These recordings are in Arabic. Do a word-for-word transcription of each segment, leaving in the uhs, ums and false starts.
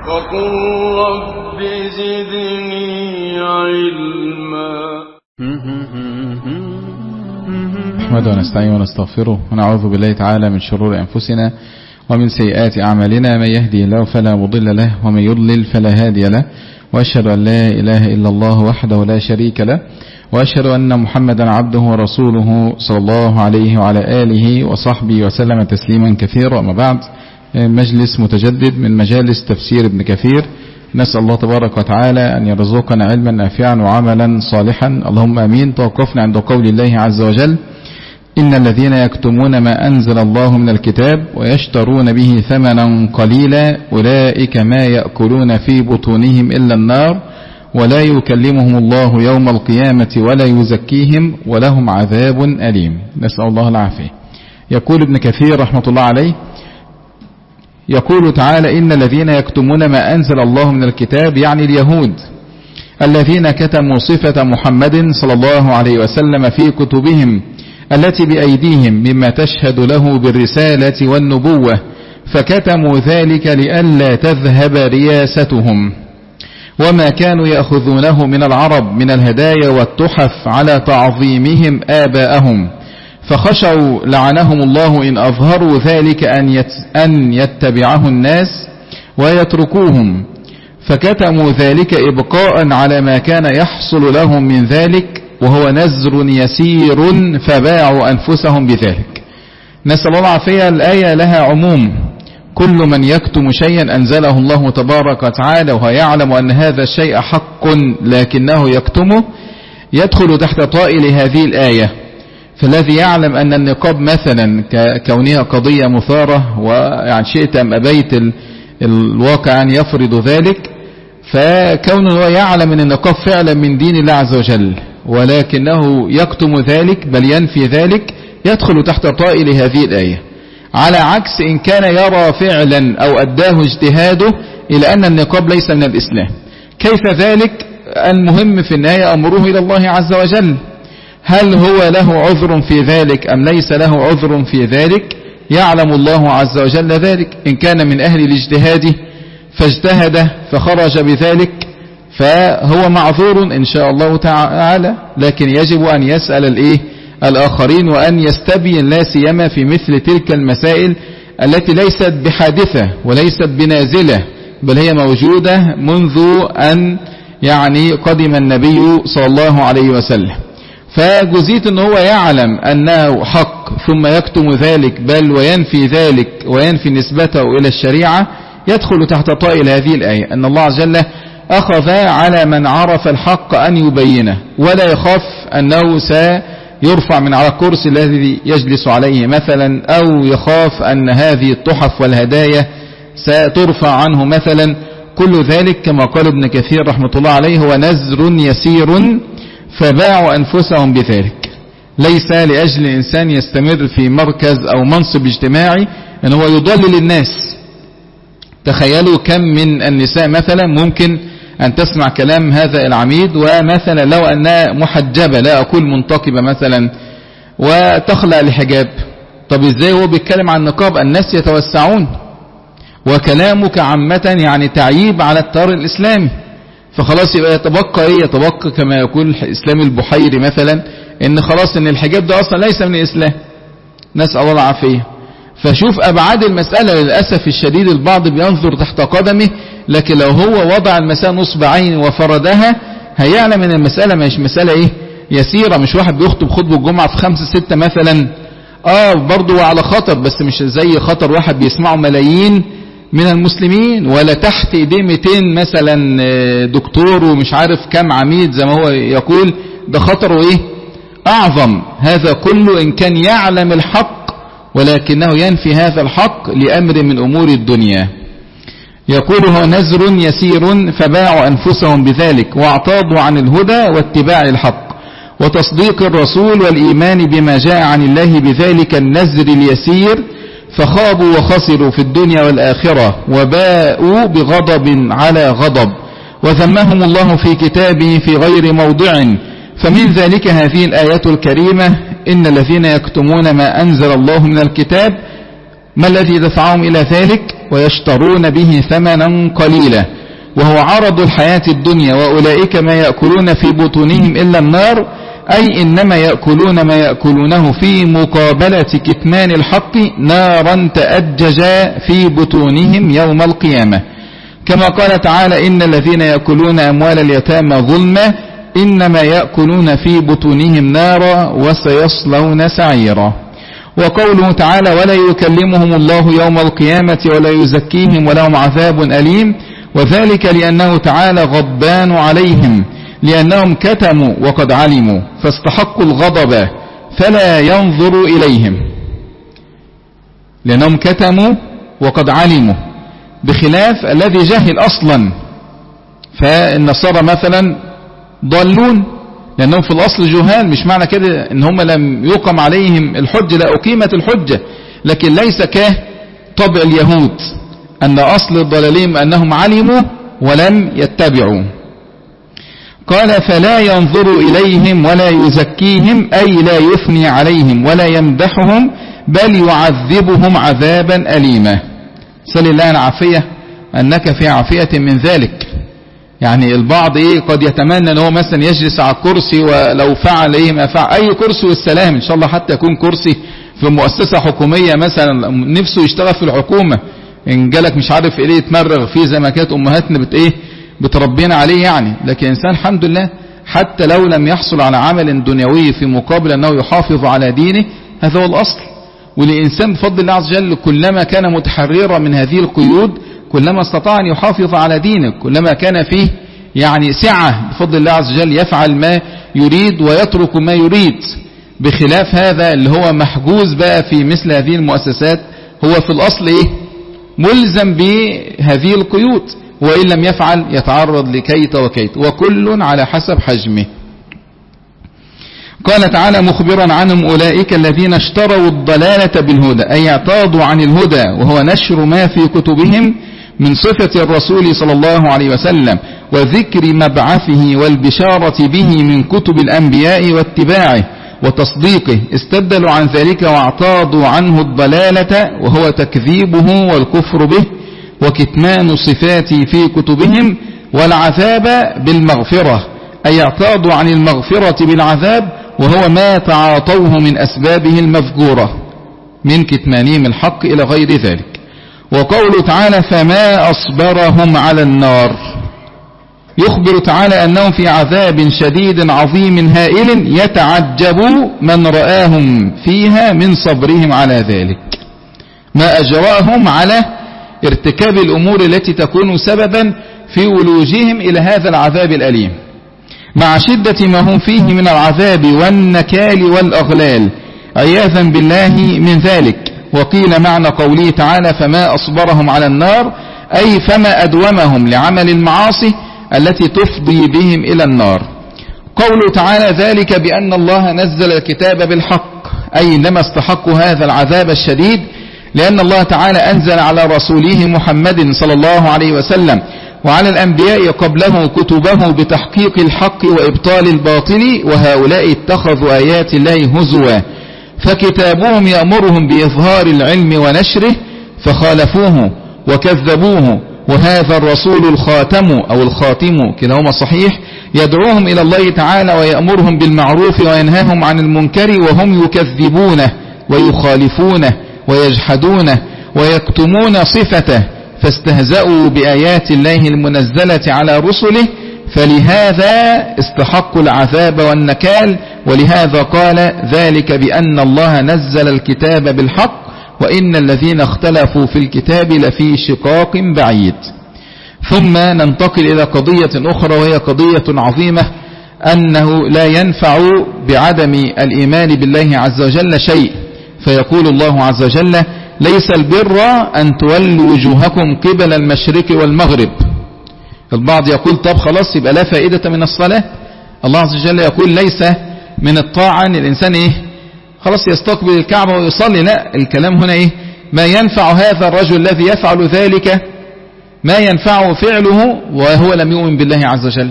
وقل رب زدني علما. نحمده ونستعين ونستغفره ونعوذ بالله تعالى من شرور أنفسنا ومن سيئات أعمالنا، من يهدي الله فلا مضل له ومن يضلل فلا هادي له، وأشهد أن لا إله إلا الله وحده لا شريك له، وأشهد أن محمدا عبده ورسوله صلى الله عليه وعلى آله وصحبه وسلم تسليما كثيرا. أما بعد، مجلس متجدد من مجالس تفسير ابن كثير، نسأل الله تبارك وتعالى أن يرزقنا علما نافعا وعملا صالحا، اللهم آمين. توقفنا عند قول الله عز وجل: إن الذين يكتمون ما أنزل الله من الكتاب ويشترون به ثمنا قليلا أولئك ما يأكلون في بطونهم إلا النار ولا يكلمهم الله يوم القيامة ولا يزكيهم ولهم عذاب أليم. نسأل الله العافية. يقول ابن كثير رحمة الله عليه، يقول تعالى: إن الذين يكتمون ما أنزل الله من الكتاب، يعني اليهود الذين كتموا صفة محمد صلى الله عليه وسلم في كتبهم التي بأيديهم مما تشهد له بالرسالة والنبوة، فكتموا ذلك لئلا تذهب رياستهم وما كانوا يأخذونه من العرب من الهدايا والتحف على تعظيمهم آباءهم، فخشوا لعنهم الله إن أظهروا ذلك أن يتبعه الناس ويتركوهم، فكتموا ذلك إبقاء على ما كان يحصل لهم من ذلك، وهو نزر يسير فباعوا أنفسهم بذلك. نسأل الله العافية. الآية لها عموم، كل من يكتم شيئا أنزله الله تبارك وتعالى وهو يعلم أن هذا الشيء حق لكنه يكتمه يدخل تحت طائل هذه الآية. فالذي يعلم أن النقاب مثلا كونها قضية مثارة، ويعني شئت أم أبيت الواقع أن يفرض ذلك، فكونه يعلم أن النقاب فعلا من دين الله عز وجل ولكنه يكتم ذلك بل ينفي ذلك، يدخل تحت طائل هذه الآية. على عكس إن كان يرى فعلا أو أداه اجتهاده إلى أن النقاب ليس من الإسلام، كيف ذلك؟ المهم في النهاية أمره إلى الله عز وجل، هل هو له عذر في ذلك أم ليس له عذر في ذلك؟ يعلم الله عز وجل ذلك. إن كان من أهل الاجتهاد فاجتهد فخرج بذلك فهو معذور إن شاء الله تعالى، لكن يجب أن يسأل الإيه الآخرين وأن يستبين، لا سيما في مثل تلك المسائل التي ليست بحادثة وليست بنازلة، بل هي موجودة منذ أن يعني قدم النبي صلى الله عليه وسلم. فجزيت أنه هو يعلم أنه حق ثم يكتم ذلك بل وينفي ذلك وينفي نسبته إلى الشريعة، يدخل تحت طائل هذه الآية أن الله عز وجل أخذ على من عرف الحق أن يبينه، ولا يخاف أنه سيرفع من على الكرسي الذي يجلس عليه مثلا، أو يخاف أن هذه التحف والهدايا سترفع عنه مثلا. كل ذلك كما قال ابن كثير رحمة الله عليه هو نزر يسير فباعوا أنفسهم بذلك. ليس لأجل الإنسان يستمر في مركز أو منصب اجتماعي أن هو يضلل الناس. تخيلوا كم من النساء مثلا ممكن أن تسمع كلام هذا العميد، ومثلا لو أنها محجبة، لا أقول منتقبة مثلا، وتخلع الحجاب، طب إزاي هو بيتكلم عن النقاب؟ الناس يتوسعون، وكلامك عامة يعني تعييب على التيار الإسلامي، فخلاص يبقى يتبقى إيه؟ يتبقى كما يقول إسلام البحيري مثلا إن خلاص إن الحجاب ده أصلا ليس من الإسلام، نسأل الله العافية. فشوف أبعاد المسألة. للأسف الشديد البعض بينظر تحت قدمه، لكن لو هو وضع المسألة نصب عين وفردها هيعلم ان المسألة مش مسألة ايه يسيرة، مش واحد بيخطب خطبة الجمعة في خمسة ستة مثلا، اه برضو على خطر، بس مش زي خطر واحد بيسمعه ملايين من المسلمين، ولا تحت ايديه مئتين مثلا دكتور ومش عارف كم عميد زي ما هو يقول، ده خطره ايه اعظم. هذا كله ان كان يعلم الحق ولكنه ينفي هذا الحق لأمر من أمور الدنيا. يقول هو نزر يسير فباعوا أنفسهم بذلك واعتاضوا عن الهدى واتباع الحق وتصديق الرسول والإيمان بما جاء عن الله بذلك النزر اليسير، فخابوا وخسروا في الدنيا والآخرة وباءوا بغضب على غضب، وذمهم الله في كتابه في غير موضع. فمن ذلك هذه الآية الكريمة: إن الذين يكتمون ما أنزل الله من الكتاب ما الذي دفعهم إلى ذلك؟ ويشترون به ثمنا قليلا وهو عرض الحياة الدنيا، وأولئك ما يأكلون في بطونهم إلا النار، أي إنما يأكلون ما يأكلونه في مقابلة كتمان الحق نارا تأجج في بطونهم يوم القيامة، كما قال تعالى إن الذين يأكلون أموال اليتامى ظلما إنما يأكلون في بطونهم نارا وسيصلون سعيرا. وقوله تعالى ولا يكلمهم الله يوم القيامة ولا يزكيهم ولهم عذاب أليم، وذلك لأنه تعالى غضبان عليهم لأنهم كتموا وقد علموا فاستحقوا الغضب فلا ينظر إليهم، لأنهم كتموا وقد علموا، بخلاف الذي جهل أصلا. فالنصارى مثلا ضلون لأنهم في الأصل جهال، مش معنى كده إن هم لم يقم عليهم الحجة، لا أقيمت الحجة، لكن ليس كطبع اليهود أن أصل الضلالين أنهم علموا ولم يتبعوا. قال فلا ينظر إليهم ولا يزكيهم، أي لا يثني عليهم ولا يمدحهم بل يعذبهم عذابا أليما. سل الله العافية أنك في عافية من ذلك. يعني البعض إيه قد يتمنى أنه مثلا يجلس على الكرسي ولو فعل إيه ما فعل، أي كرسي والسلام إن شاء الله، حتى يكون كرسي في مؤسسة حكومية مثلا نفسه يشتغل في الحكومة، إن جالك مش عارف إيه يتمرغ فيه زي ما كانت أمهاتنا بت إيه بتربينا عليه يعني. لكن إنسان الحمد لله حتى لو لم يحصل على عمل دنيوي في مقابل أنه يحافظ على دينه، هذا هو الأصل. والإنسان بفضل الله عز وجل كلما كان متحررا من هذه القيود كلما استطاع أن يحافظ على دينه، كلما كان فيه يعني سعة بفضل الله عز وجل يفعل ما يريد ويترك ما يريد، بخلاف هذا اللي هو محجوز بقى في مثل هذه المؤسسات، هو في الأصل إيه ملزم بهذه القيود، وإن لم يفعل يتعرض لكيت وكيت، وكل على حسب حجمه. قال تعالى مخبرا عنهم أولئك الذين اشتروا الضلالة بالهدى، أي اعتاضوا عن الهدى، وهو نشر ما في كتبهم من صفة الرسول صلى الله عليه وسلم وذكر مبعثه والبشارة به من كتب الأنبياء واتباعه وتصديقه، استبدلوا عن ذلك واعتاضوا عنه الضلالة وهو تكذيبه والكفر به وكتمان صفاته في كتبهم، والعذاب بالمغفرة، أي اعتاضوا عن المغفرة بالعذاب وهو ما تعاطوه من أسبابه المذكورة من كتمانهم الحق إلى غير ذلك. وقوله تعالى فما أصبرهم على النار، يخبر تعالى أنهم في عذاب شديد عظيم هائل يتعجب من رآهم فيها من صبرهم على ذلك، ما أجراهم على ارتكاب الأمور التي تكون سببا في ولوجهم إلى هذا العذاب الأليم، مع شدة ما هم فيه من العذاب والنكال والأغلال عياذا بالله من ذلك. وقيل معنى قوله تعالى فما أصبرهم على النار، أي فما أدومهم لعمل المعاصي التي تفضي بهم إلى النار. قوله تعالى ذلك بأن الله نزل الكتاب بالحق، أي إنما استحقوا هذا العذاب الشديد لأن الله تعالى أنزل على رسوله محمد صلى الله عليه وسلم وعلى الأنبياء قبله كتبه بتحقيق الحق وإبطال الباطل، وهؤلاء اتخذوا آيات الله هزوا، فكتابهم يأمرهم بإظهار العلم ونشره فخالفوه وكذبوه، وهذا الرسول الخاتم أو الخاتم كلاهما صحيح يدعوهم إلى الله تعالى ويأمرهم بالمعروف وينهاهم عن المنكر وهم يكذبونه ويخالفونه ويجحدونه ويكتمون صفته، فاستهزأوا بآيات الله المنزلة على رسله، فلهذا استحقوا العذاب والنكال. ولهذا قال ذلك بأن الله نزل الكتاب بالحق وإن الذين اختلفوا في الكتاب لفي شقاق بعيد. ثم ننتقل إلى قضية أخرى وهي قضية عظيمة، أنه لا ينفع بعدم الإيمان بالله عز وجل شيء، فيقول الله عز وجل ليس البر أن تولوا وجوهكم قبل المشرق والمغرب. البعض يقول طب خلاص يبقى لا فائدة من الصلاة. الله عز وجل يقول ليس من الطاعة أن الإنسان إيه خلاص يستقبل الكعبة ويصلي، لا، الكلام هنا إيه ما ينفع هذا الرجل الذي يفعل ذلك، ما ينفعه فعله وهو لم يؤمن بالله عز وجل،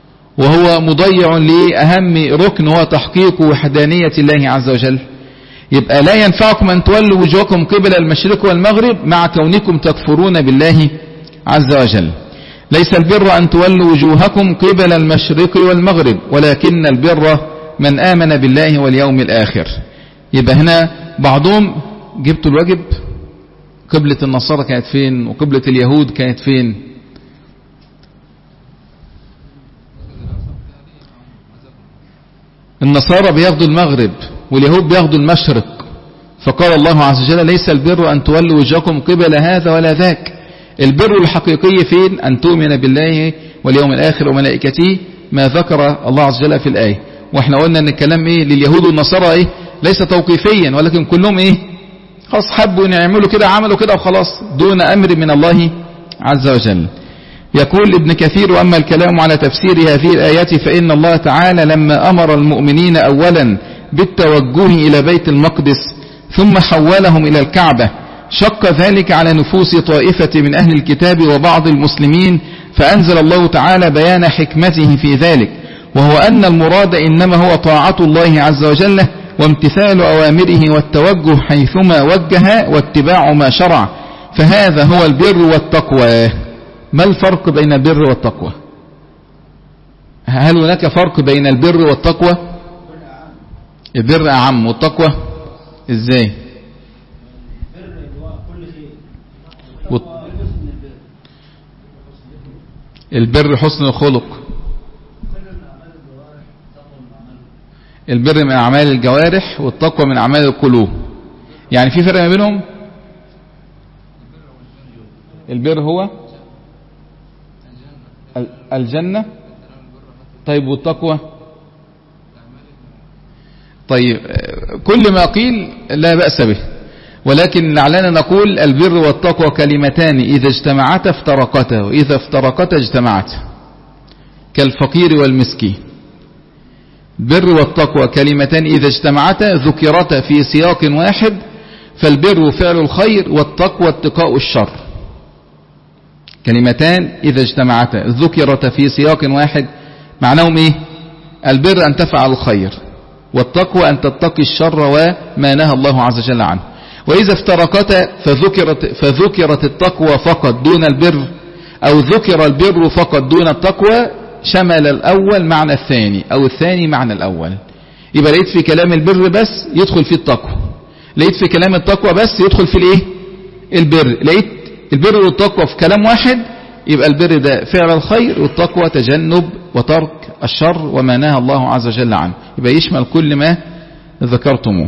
وهو مضيع لأهم ركن هو تحقيق وحدانية الله عز وجل. يبقى لا ينفعكم أن تولوا وجوهكم قبل المشرق والمغرب مع كونكم تكفرون بالله عز وجل. ليس البر أن تولوا وجوهكم قبل المشرق والمغرب ولكن البر من آمن بالله واليوم الآخر. يبقى هنا بعضهم جبتوا الواجب، قبلة النصارى كانت فين وقبلة اليهود كانت فين؟ النصارى بياخدوا المغرب واليهود بياخدوا المشرق، فقال الله عز وجل ليس البر أن تولوا وجهكم قبل هذا ولا ذاك. البر الحقيقي فين؟ أن تؤمن بالله واليوم الآخر وملائكته، ما ذكر الله عز وجل في الآية. واحنا قلنا ان الكلام ايه لليهود والنصارى ايه ليس توقيفيا، ولكن كلهم ايه خلاص حبوا ان يعملوا كده عملوا كده وخلاص دون امر من الله عز وجل. يقول ابن كثير: واما الكلام على تفسير هذه الآيات فإن الله تعالى لما أمر المؤمنين أولا بالتوجه إلى بيت المقدس ثم حولهم إلى الكعبة شق ذلك على نفوس طائفة من أهل الكتاب وبعض المسلمين، فأنزل الله تعالى بيان حكمته في ذلك، وهو أن المراد إنما هو طاعة الله عز وجل وامتثال أوامره والتوجه حيثما وجه واتباع ما شرع، فهذا هو البر والتقوى. ما الفرق بين البر والتقوى؟ هل هناك فرق بين البر والتقوى؟ البر أعم والتقوى إزاي؟ البر حسن الخلق، البر من أعمال الجوارح والتقوى من أعمال القلوب. يعني في فرق ما بينهم؟ البر هو الجنة. طيب والتقوى؟ طيب كل ما قيل لا بأس به، ولكن لعلنا نقول البر والتقوى كلمتان إذا اجتمعتا افترقتا وإذا افترقتا اجتمعتا، كالفقير والمسكين. البر والتقوى كلمتان إذا اجتمعتا ذكرتا في سياق واحد، فالبر فعل الخير والتقوى اتقاء الشر. كلمتان إذا اجتمعتا ذكرتا في سياق واحد معناهم إيه؟ البر أن تفعل الخير، والتقوى أن تتقي الشر وما نهى الله عز وجل عنه. وإذا افترقتا فذكرت, فذكرت التقوى فقط دون البر، أو ذكر البر فقط دون التقوى، شمل الأول معنى الثاني أو الثاني معنى الأول. يبقى لقيت في كلام البر بس يدخل فيه التقوى، لقيت في كلام التقوى بس يدخل فيه الايه؟ البر. لقيت البر والتقوى في كلام واحد، يبقى البر ده فعل الخير والتقوى تجنب وترك الشر وما نهى الله عز وجل عنه، يبقى يشمل كل ما ذكرتموه.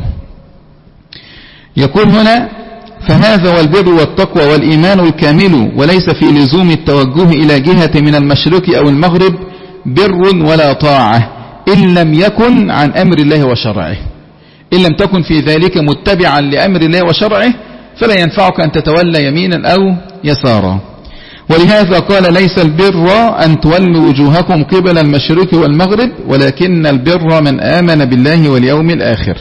يقول هنا: فهذا هو البر والتقوى والإيمان الكامل، وليس في لزوم التوجه إلى جهة من المشرق أو المغرب بر ولا طاعة إن لم يكن عن أمر الله وشرعه. إن لم تكن في ذلك متبعا لأمر الله وشرعه فلا ينفعك أن تتولى يمينا أو يسارا. ولهذا قال: ليس البر أن تولوا وجوهكم قبل المشرق والمغرب ولكن البر من آمن بالله واليوم الآخر.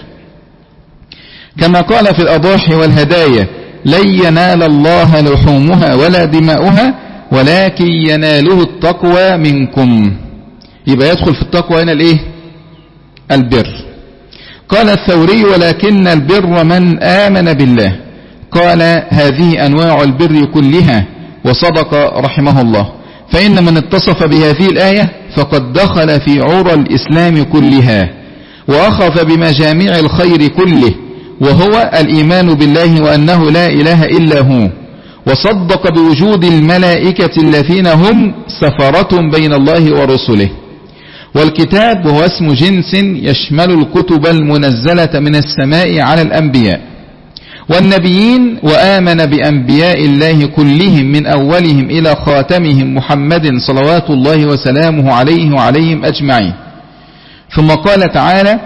كما قال في الأضاحي والهدايا: لن ينال الله لحومها ولا دماؤها ولكن يناله التقوى منكم. يبقى يدخل في التقوى هنا الايه؟ البر. قال الثوري: ولكن البر من آمن بالله. قال: هذه أنواع البر كلها. وصدق رحمه الله، فإن من اتصف بهذه الآية فقد دخل في عرى الإسلام كلها وأخذ بمجامع الخير كله، وهو الإيمان بالله وأنه لا إله إلا هو، وصدق بوجود الملائكة الذين هم سفرة بين الله ورسله. والكتاب هو اسم جنس يشمل الكتب المنزلة من السماء على الأنبياء والنبيين، وآمن بأنبياء الله كلهم من أولهم إلى خاتمهم محمد صلوات الله وسلامه عليه وعليهم أجمعين. ثم قال تعالى: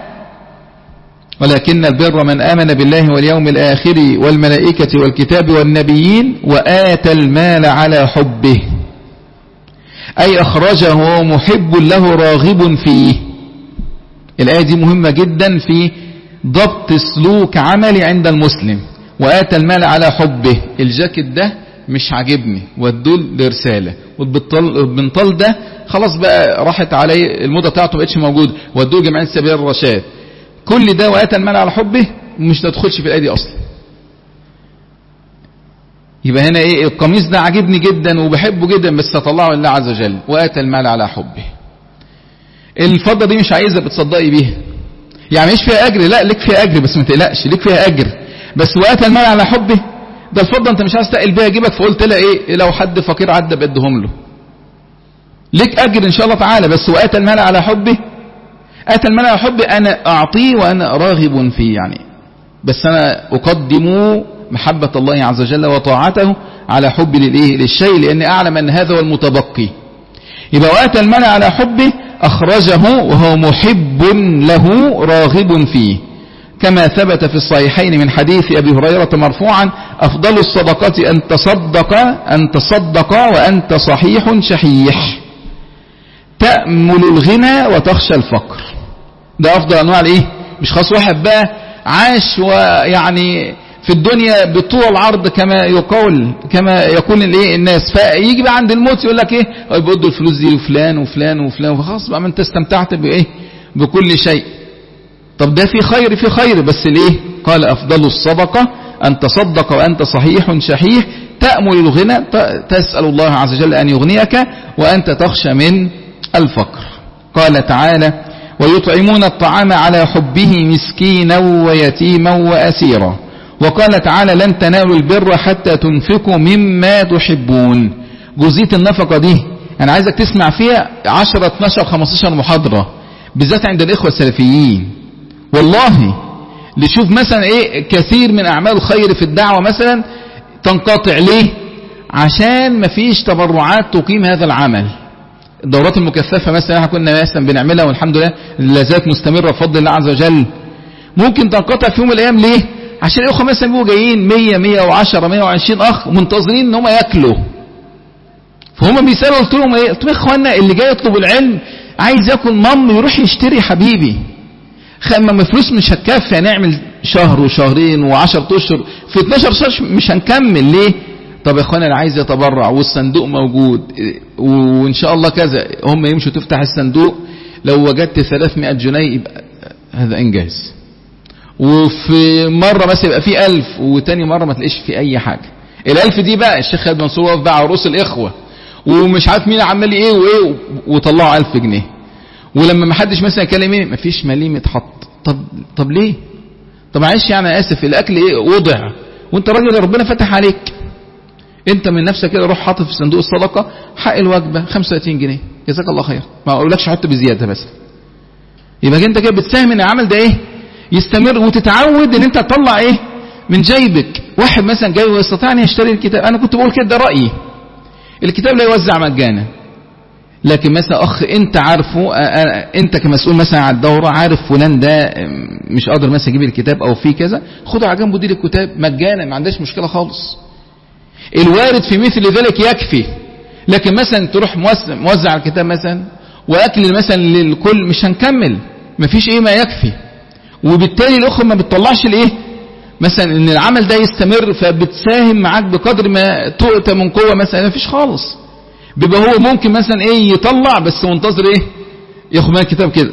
ولكن البر من آمن بالله واليوم الآخر والملائكة والكتاب والنبيين وآتى المال على حبه، أي أخرجه وهو محب له راغب فيه. الآية دي مهمة جدا في ضبط سلوك عملي عند المسلم. وآتى المال على حبه، الجاكيت ده مش عاجبني ودول لرسالة، والبنطال ده خلاص بقى راحت عليه الموضة بتاعته مبقتش موجود ودول جمعية سبيل الرشاد. كل ده وآتى المال على حبه مش تدخلش في الآية دي أصلا. يبقى هنا ايه؟ القميص ده عجبني جدا وبحبه جدا بس اطلعه لله عز وجل، وآتى المال على حبه. الفضة دي مش عايزة بتصدقي بيها، يعني مش فيها أجر، لا ليك فيها أجر بس ما تقلقش، ليك فيها أجر بس وآتى المال على حبه. ده الفضة انت مش عايز تقل بيها جيبك، فقلت لها ايه؟ لو حد فقير عدى بأدهم له، ليك أجر إن شاء الله تعالى، بس وآتى المال على حبه. آتى المال على حبه أنا أعطيه وأنا راغب فيه، يعني بس أنا أقدم محبة الله عز وجل وطاعته على حبي للإيه؟ للشيء، لأني أعلم أن هذا هو المتبقي. يبقى وآتى المال على حبه أخرجه وهو محب له راغب فيه، كما ثبت في الصحيحين من حديث أبي هريرة مرفوعا: أفضل الصدقات أن تصدق أن تصدق وأنت صحيح شحيح تأمل الغنى وتخشى الفقر. ده أفضل أنواع الإيه؟ مش خاص واحد بقى عاش ويعني في الدنيا بطول العرض كما يقول كما يقول الايه الناس، فيجي بقى عند الموت يقول لك ايه؟ بيدوا الفلوس دي وفلان وفلان وفلان، فخلاص بقى ما انت استمتعت بايه؟ بكل شيء. طب ده في خير في خير، بس ليه؟ قال أفضل الصدقة أن تصدق وأنت صحيح شحيح تأمل الغنى، تسأل الله عز وجل أن يغنيك وأنت تخشى من الفقر. قال تعالى: ويطعمون الطعام على حبه مسكينا ويتيما وأسيرا. وقال تعالى: لن تنالوا البر حتى تنفقوا مما تحبون. جزئية النفقة دي أنا عايزك تسمع فيها عشرة اتناشر خمستاشر محاضرة، بالذات عند الإخوة السلفيين. والله لشوف مثلا إيه كثير من أعمال الخير في الدعوة مثلا تنقطع. ليه؟ عشان مفيش تبرعات تقيم هذا العمل. الدورات المكثفة مثلا احنا كنا مثلا بنعملها والحمد لله لا زالت مستمرة بفضل الله عز وجل، ممكن تنقطع في يوم من الأيام. ليه؟ عشان الأخوة مثلا بيبقوا جايين مية مية وعشرة مية وعشرين أخ منتظرين إن هم يأكلوا، فهم بيسألوا قلت لهم إيه؟ قلت لهم يا إخوانا اللي جاي يطلب العلم عايز ياكل مم يروح يشتري حبيبي، خما فلوس مش هتكفي، هنعمل شهر وشهرين وعشرة أشهر في اتناشر شهر مش هنكمل. ليه؟ طب يا اخوانا اللي عايز يتبرع والصندوق موجود وان شاء الله كذا، هم يمشوا تفتح الصندوق لو وجدت ثلاثمائة جنيه يبقى هذا انجاز، وفي مرة بس يبقى في ألف وتاني مرة ما تلاقيش في اي حاجة. الألف دي بقى الشيخ خالد منصور وقف بقى عروس الإخوة ومش عارف مين عمال ايه وايه وطلعوا ألف جنيه، ولما ما حدش مثلا يكلم ايه مفيش مليم اتحط. طب طب ليه؟ طب معلش يعني اسف الاكل ايه وضع وانت راجل ربنا فتح عليك، انت من نفسك كده روح حاطط في صندوق الصدقه حق الوجبه خمسة وثلاثين جنيه جزاك الله خير، ما اقولكش حط بزياده بس. يبقى انت كده بتساهم ان العمل ده ايه يستمر، وتتعود ان انت تطلع ايه من جيبك. واحد مثلا جاي ويستطيع ان يشتري الكتاب، انا كنت بقول كده ده رايي، الكتاب لا يوزع مجانا، لكن مثلا اخ انت عارفه انت كمسؤول مثلا على الدوره عارف فلان ده مش قادر مثلا يجيب الكتاب او في كذا، خده على جنبه دي الكتاب مجانا ما عندهاش مشكله خالص. الوارد في مثل ذلك يكفي، لكن مثلا تروح موزع الكتاب مثلا واكل مثلا للكل مش هنكمل، مفيش ايه ما يكفي، وبالتالي الاخوه ما بتطلعش الايه مثلا ان العمل ده يستمر، فبتساهم معاك بقدر ما تؤتى من قوه مثلا مفيش خالص. بيبقى هو ممكن مثلا ايه يطلع بس منتظر ايه ياخد من الكتاب كده،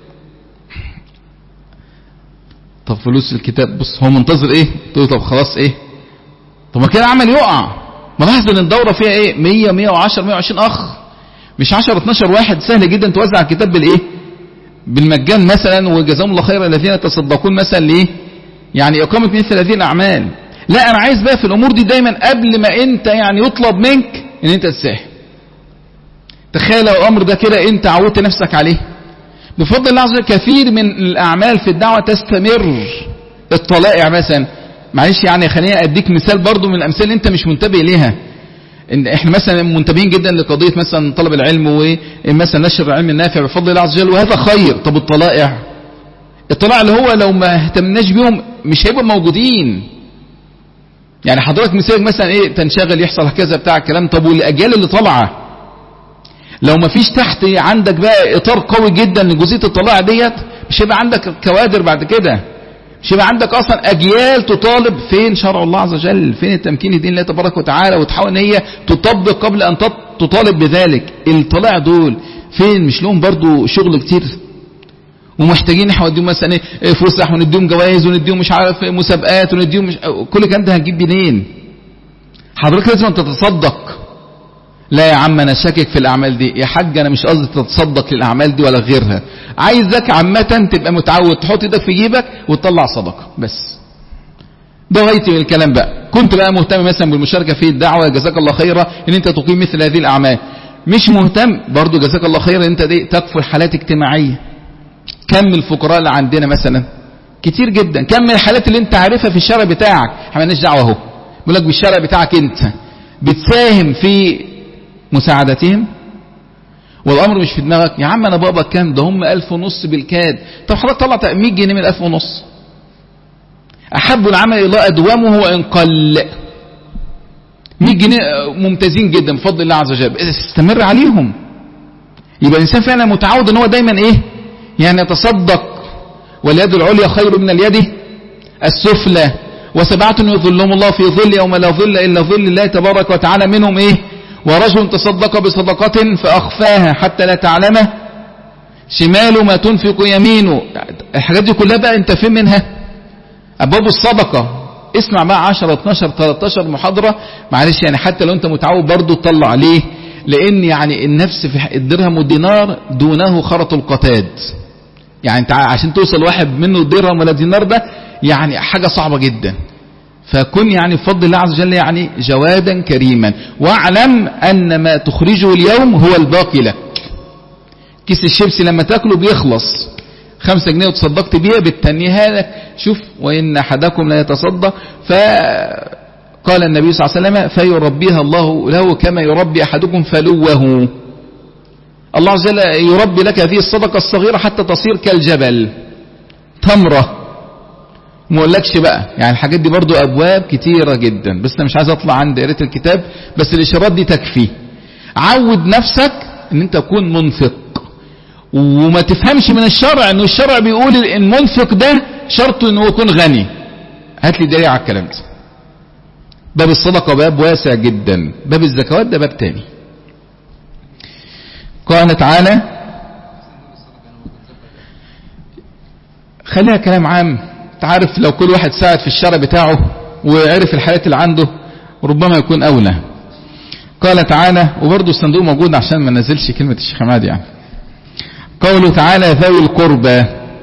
طب فلوس الكتاب بص هو منتظر ايه، تقول طب خلاص ايه، طب ما كده عمل يقع. ملاحظ ان الدوره فيها ايه مية مية وعشرة مية وعشرين اخ، مش عشرة اتناشر واحد. سهل جدا توزع الكتاب بالايه بالمجان مثلا، وجزاهم الله خيرا الذين يتصدقون مثلا ليه يعني اقامه مثل هذه الاعمال. لا انا عايز بقى في الامور دي دايما قبل ما انت يعني يطلب منك ان انت تساهم. تخيل لو الامر ده كده انت عودت نفسك عليه بفضل الله عز وجل، كثير من الاعمال في الدعوه تستمر. الطلائع مثلا، معلش يعني خليني اديك مثال برضو من الامثله اللي انت مش منتبه ليها. ان احنا مثلا منتبهين جدا لقضيه مثلا طلب العلم ومثلا نشر العلم النافع بفضل الله عز وجل، وهذا خير. طب الطلائع الطلائع اللي هو لو ما اهتمناش بيهم مش هيبقوا موجودين. يعني حضرتك مثالك مثلا ايه تنشغل يحصل كذا بتاع الكلام، طب والاجيال اللي طالعه لو ما فيش تحت عندك بقى اطار قوي جدا لجزئيه الطلائع ديت، مش هيبقى عندك كوادر بعد كده، مش هيبقى عندك اصلا اجيال تطالب فين شرع الله عز وجل، فين التمكين دين الله تبارك وتعالى، وتحاول ان هي تطبق قبل ان تطالب بذلك. الطلائع دول فين؟ مش لهم برضو شغل كتير؟ ومحتاجين احنا نديهم مثلا ايه فسح ونديهم جوائز ونديهم مش عارف مسابقات ونديهم مش... كل الكلام ده هنجيب منين؟ حضرتك لازم تتصدق. لا يا عم انا شاكك في الاعمال دي، يا حاج انا مش قصدي تتصدق للاعمال دي ولا غيرها، عايزك عامه تبقى متعود تحط ايدك في جيبك وتطلع صدقه بس. ده غايتي من الكلام بقى. كنت بقى مهتم مثلا بالمشاركه في الدعوه، جزاك الله خيرا ان انت تقيم مثل هذه الاعمال. مش مهتم برضو جزاك الله خيرا ان انت دي تكفل حالات اجتماعيه. كم الفقراء اللي عندنا مثلا كتير جدا، كم من الحالات اللي انت عارفها في الشارع بتاعك، احنا مالناش دعوه اهو، بيقول لك بالشارع بتاعك انت بتساهم في مساعدتهم والامر مش في دماغك. يا عم انا بابا كام ده هم ألف ونص بالكاد، طب حضرتك طلع مية جنيه من ألف ونص. احب العمل الى الله ادومه وان قل. مية جنيه ممتازين جدا بفضل الله عز وجل، استمر عليهم. يبقى الانسان فعلا متعود ان هو دايما ايه يعني يتصدق. واليد العليا خير من اليد السفلى. وسبعة يظلهم الله في ظل يوم لا ظل الا ظل الله تبارك وتعالى، منهم ايه ورجل تصدق بصدقة فاخفاها حتى لا تعلم شماله ما تنفق يمينه. الحاجات دي كلها بقى انت فين منها؟ ابواب الصدقة اسمع بقى عشرة اتناشر تلتاشر محاضرة معلش يعني، حتى لو انت متعود برضو تطلع عليه، لان يعني النفس في الدرهم والدينار دونه خرط القتاد. يعني انت عشان توصل واحد منه الدرهم ولا الدينار ده يعني حاجة صعبة جدا. فكن يعني بفضل الله عز وجل يعني جوادا كريما، واعلم ان ما تخرجه اليوم هو الباقي لك. كيس الشيبسي لما تاكله بيخلص، خمسة جنيه وتصدقت بيها بالتانيها لك. شوف وإن أحدكم لا يتصدق، فقال النبي صلى الله عليه وسلم فيربيها الله له كما يربي أحدكم فلوه. الله عز وجل يربي لك هذه الصدقة الصغيرة حتى تصير كالجبل تمرة. ما اقولكش بقى يعني الحاجات دي برضو أبواب كتيرة جدا، بس أنا مش عايز أطلع عن دائرة الكتاب، بس الإشارات دي تكفي. عود نفسك أن أنت تكون منفق، وما تفهمش من الشرع انه الشرع بيقول المنفق ده شرطه انه يكون غني. هات لي دليل على الكلام ده. باب الصدقه باب واسع جدا، باب الزكوات ده باب تاني. قال تعالى خليها كلام عام، تعرف لو كل واحد ساعد في الشرع بتاعه وعرف الحالات اللي عنده ربما يكون اولى. قال تعالى، وبرضه الصندوق موجود عشان ما نزلش كلمه الشيخ عماد يعني. قوله تعالى ذوي القربى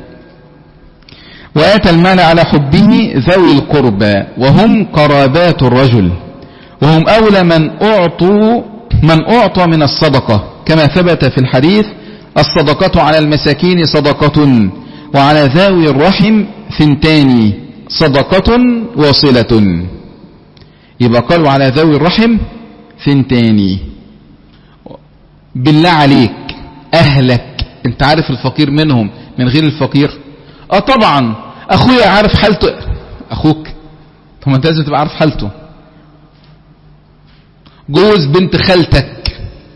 وآتى المال على حبه ذوي القربى وهم قرابات الرجل وهم أولى من أعطوا من أعطى من الصدقة، كما ثبت في الحديث الصدقة على المساكين صدقة وعلى ذوي الرحم ثنتان صدقة وصلة. يبقى قالوا على ذوي الرحم ثنتان. بالله عليك أهلك انت عارف الفقير منهم من غير الفقير؟ اه طبعا. اخويا عارف حالته، اخوك طب ما انت لازم تبقى عارف حالته. جوز بنت خالتك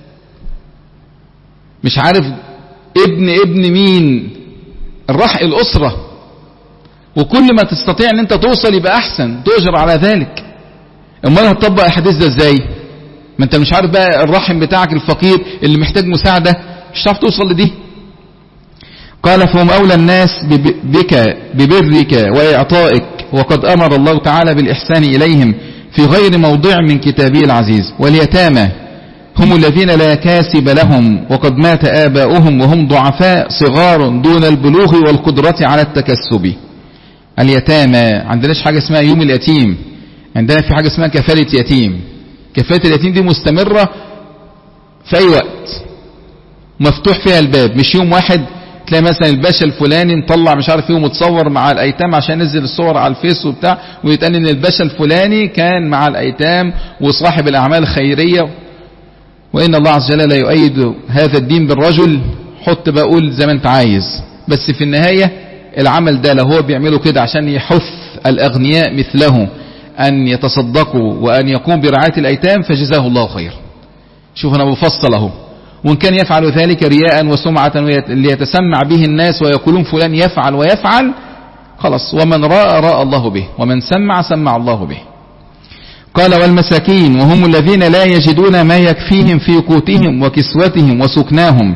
مش عارف ابن ابن مين، الرح الاسرة. وكل ما تستطيع ان انت توصل يبقى احسن، تؤجر على ذلك. امال هتطبق الحديث ده ازاي؟ ما انت مش عارف بقى الرحم بتاعك الفقير اللي محتاج مساعدة، مش هتعرف توصل لدي. قال فهم أولى الناس بك ببرك وإعطائك، وقد أمر الله تعالى بالإحسان إليهم في غير موضع من كتابه العزيز. واليتامى هم الذين لا كاسب لهم وقد مات آباؤهم وهم ضعفاء صغار دون البلوغ والقدرة على التكسب. اليتامى عندناش حاجة اسمها يوم اليتيم، عندنا في حاجة اسمها كفالة يتيم. كفالة اليتيم دي مستمرة في أي وقت، مفتوح فيها الباب، مش يوم واحد تلاقي مثلا الباشا الفلاني مطلع مش عارف ايه ومتصور مع الايتام عشان ينزل الصور على الفيس وبتاع، ويتقال ان الباشا الفلاني كان مع الايتام وصاحب الاعمال الخيريه. وان الله عز وجل لا يؤيد هذا الدين بالرجل. حط بقول زي ما انت عايز، بس في النهايه العمل ده لو هو بيعمله كده عشان يحث الاغنياء مثله ان يتصدقوا وان يقوم برعايه الايتام فجزاه الله خير. شوف انا بفصل اهو. وإن كان يفعل ذلك رياء وسمعة ليتسمع به الناس ويقولون فلان يفعل ويفعل، خلاص ومن رأى رأى الله به ومن سمع سمع الله به. قال والمساكين وهم الذين لا يجدون ما يكفيهم في قوتهم وكسوتهم وسكناهم،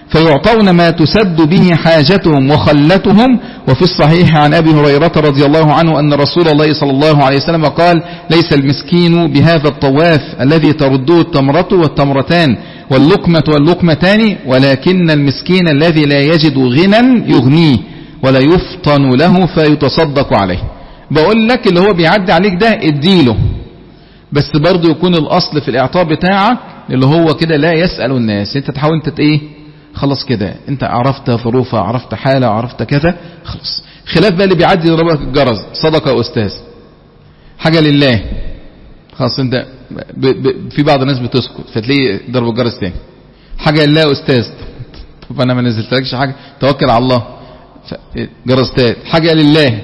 فيعطون ما تسد به حاجتهم وخلتهم. وفي الصحيح عن أبي هريرة رضي الله عنه أن رسول الله صلى الله عليه وسلم قال: ليس المسكين بهذا الطواف الذي ترده التمرة والتمرتان واللقمة واللقمتان، ولكن المسكين الذي لا يجد غنى يغنيه ولا يفطن له فيتصدق عليه. بقول لك اللي هو بيعدي عليك ده اديله، بس برضه يكون الأصل في الإعطاء بتاعك اللي هو كده لا يسأل الناس. انت تحاول انت ايه خلاص كده، انت عرفت ظروفه، عرفت حاله، عرفت كذا، خلاص. خلاف بقى اللي بيعدي يضربك الجرس، صدقه يا استاذ، حاجه لله، خلاص. انت ب ب في بعض الناس بتسكت فتلاقيه ضرب الجرس تاني، حاجه لله يا استاذ، طب انا ما نزلتلكش حاجه، توكل على الله، جرس تاني، حاجه لله.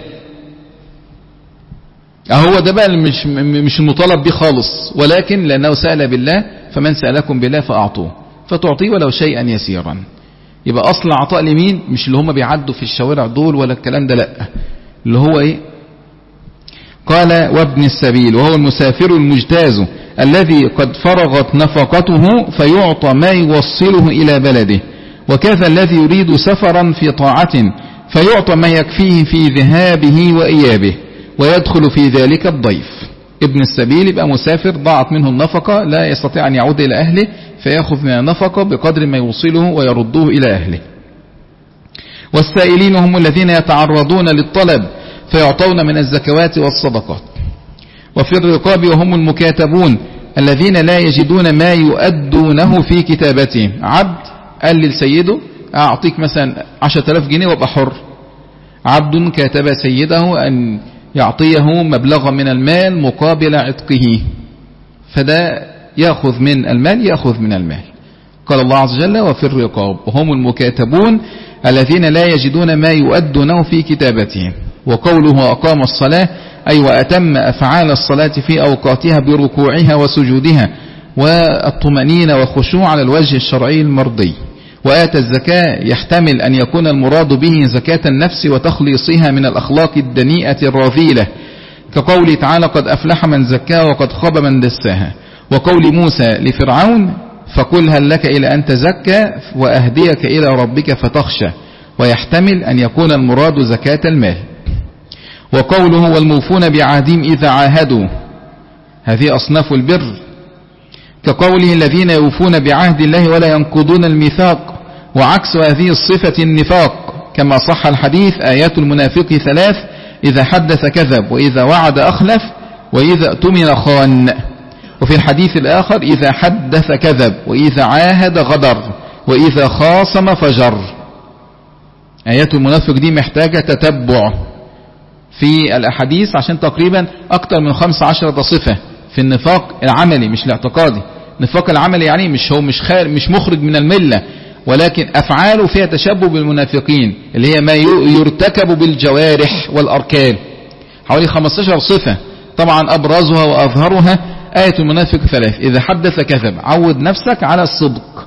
اهو ده بقى مش مش المطالب بيه خالص، ولكن لانه سأل بالله، فمن سألكم بالله فاعطوه، فتعطيه ولو شيئا يسيرا. يبقى اصل عطاء لمين؟ مش اللي هم بيعدوا في الشوارع دول ولا الكلام ده، لا، اللي هو ايه؟ قال: وابن السبيل، وهو المسافر المجتاز الذي قد فرغت نفقته فيعطى ما يوصله الى بلده، وكذا الذي يريد سفرا في طاعة فيعطى ما يكفيه في ذهابه وإيابه، ويدخل في ذلك الضيف. ابن السبيل يبقى مسافر ضاعت منه النفقة، لا يستطيع أن يعود إلى أهله، فيأخذ من النفقة بقدر ما يوصله ويردوه إلى أهله. والسائلين هم الذين يتعرضون للطلب فيعطون من الزكوات والصدقات. وفي الرقاب وهم المكاتبون الذين لا يجدون ما يؤدونه في كتابتهم. عبد قال لسيده: أعطيك مثلا عشرة آلاف جنيه وابقى حر. عبد كاتب سيده أن يعطيه مبلغا من المال مقابل عتقه، فده يأخذ من المال، يأخذ من المال. قال الله عز وجل: وفي الرقاب وهم المكاتبون الذين لا يجدون ما يؤدونه في كتابتهم. وقوله أقام الصلاة أي وأتم أفعال الصلاة في أوقاتها بركوعها وسجودها والطمأنينة والخشوع على الوجه الشرعي المرضي. وآتى الزكاة يحتمل أن يكون المراد به زكاة النفس وتخليصها من الأخلاق الدنيئة الرذيلة، كقوله تعالى: قد أفلح من زكاها وقد خاب من دساها. وقول موسى لفرعون: فقل هل لك إلى أن تزكى وأهديك إلى ربك فتخشى. ويحتمل أن يكون المراد زكاة المال. وقوله: والموفون بعهدهم إذا عاهدوا، هذه أصناف البر، كقوله: الذين يوفون بعهد الله ولا ينقضون الميثاق. وعكس هذه الصفة النفاق، كما صح الحديث: آيات المنافق ثلاث: إذا حدث كذب، وإذا وعد أخلف، وإذا اؤتمن خان. وفي الحديث الآخر: إذا حدث كذب، وإذا عاهد غدر، وإذا خاصم فجر. آيات المنافق دي محتاجة تتبع في الأحاديث، عشان تقريبا أكثر من خمس عشرة صفة في النفاق العملي مش الاعتقادي. النفاق العملي يعني مش هو مش خارج مش مخرج من الملة، ولكن أفعاله فيها تشبه بالمنافقين، اللي هي ما يرتكب بالجوارح والأركان، حوالي خمستاشر صفة. طبعا أبرزها وأظهرها آية المنافق ثلاث: إذا حدث كذب. عود نفسك على الصدق،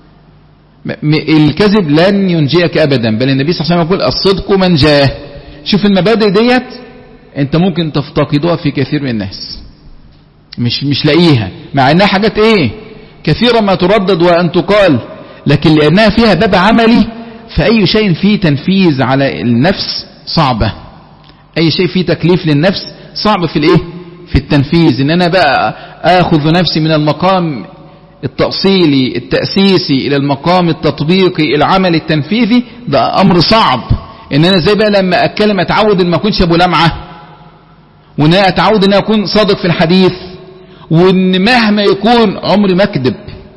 الكذب لن ينجيك أبدا، بل النبي صلى الله عليه وسلم يقول: الصدق منجاه. شوف المبادئ ديت انت ممكن تفتقدها في كثير من الناس، مش مش لاقيها، مع انها حاجات ايه كثيرا ما تردد وان تقال، لكن لانها فيها باب عملي، فاي شيء فيه تنفيذ على النفس صعبة، اي شيء فيه تكليف للنفس صعب في الايه في التنفيذ. ان انا بقى اخذ نفسي من المقام التأصيلي التأسيسي الى المقام التطبيقي العمل التنفيذي، ده امر صعب. ان انا زي بقى لما اتكلم اتعود ان ما اكونش ابو لمعة، وان انا اتعود ان اكون صادق في الحديث، وان مهما يكون عمري ما اكذب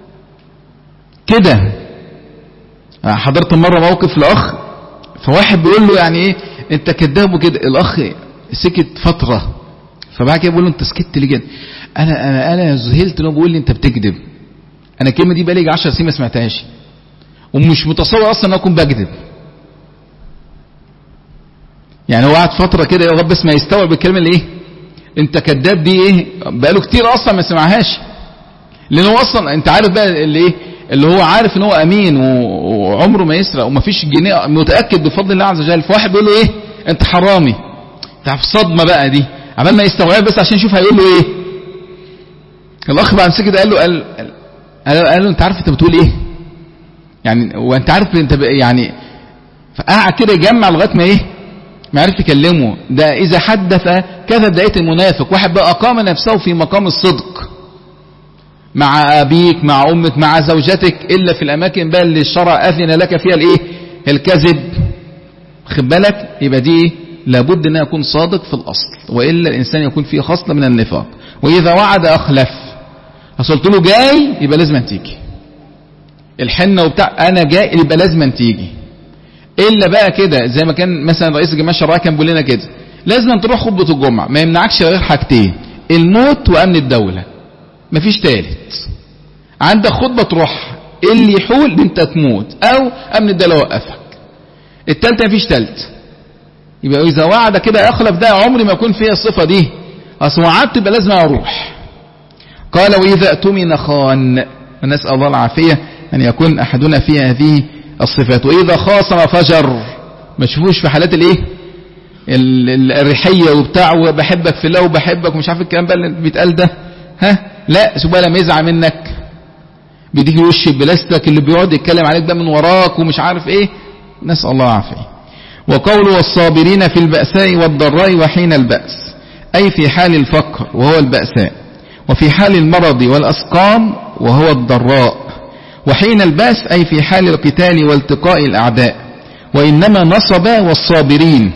كده. حضرت مرة موقف لاخ، فواحد بيقول له: يعني ايه انت كذاب وكده؟ الاخ سكت فترة، فبعد كده بيقول له: انت سكت ليه كده؟ انا انا انا ذهلت انه بيقول لي انت بتكذب. انا الكلمة دي بقى لي عشر سنين ما سمعتهاش، ومش متصور اصلا ان اكون بكذب. يعني هو قعد فترة كده يا رب بس ما يستوعب الكلمة اللي ايه انت كذاب دي، ايه بقاله كتير اصلا ما سمعهاش، لان هو اصلا انت عارف بقى اللي ايه اللي هو عارف ان هو امين وعمره ما يسرق وما فيش جنيه، متأكد بفضل الله عز وجل. فواحد بيقول له: ايه انت حرامي. تعرف الصدمة بقى دي، عمال ما يستوعب بس عشان يشوف هيقول له ايه. الاخ بعد سكت قال له قال, قال, قال له: انت عارف انت بتقول ايه؟ يعني وانت عارف انت يعني فقعد كده يجمع لغايه ما ايه ما عرف يكلمه. ده اذا حدث كذب دقيقه المنافق. واحد بقى اقام نفسه في مقام الصدق مع ابيك مع امك مع زوجتك، الا في الاماكن بقى اللي الشرع اذن لك فيها الايه الكذب، خد بالك، يبقى دي لابد ان يكون صادق في الاصل، والا الانسان يكون فيه خصله من النفاق. واذا وعد اخلف، قلت له جاي يبقى لازم تيجي، الحنه وبتاع انا جاي يبقى لازم تيجي. الا بقى كده زي ما كان مثلا رئيس الجمعيه الشرعيه كان بيقول لنا كده، لازم تروح خطبه الجمعه، ما يمنعكش غير حاجتين، الموت وامن الدوله، مفيش تالت. عندك خطبه تروح، اللي يحول انت تموت او امن الدوله وقفك، التالتة مفيش تالت. يبقى اذا وعد كده اخلف، ده عمري ما يكون فيها الصفه دي، اصل وعدت يبقى لازم اروح. قال واذا اؤتمن خان، ونسال الله العافيه ان يكون احدنا في هذه الصفات. واذا خاصم فجر، ما تشوفوش في حالات الايه الريحيه وبتاع وبحبك في الله وبحبك ومش عارف الكلام بقى اللي بيتقال ده، ها لا شوف بقى لما يزعل منك بيديك وش البلاستيك اللي بيقعد يتكلم عليك ده من وراك ومش عارف ايه، نسال الله العافيه. وقوله والصابرين في البأساء والضراء وحين البأس، أي في حال الفقر وهو البأساء، وفي حال المرض والأسقام وهو الضراء، وحين البأس أي في حال القتال والتقاء الأعداء. وإنما نصب والصابرين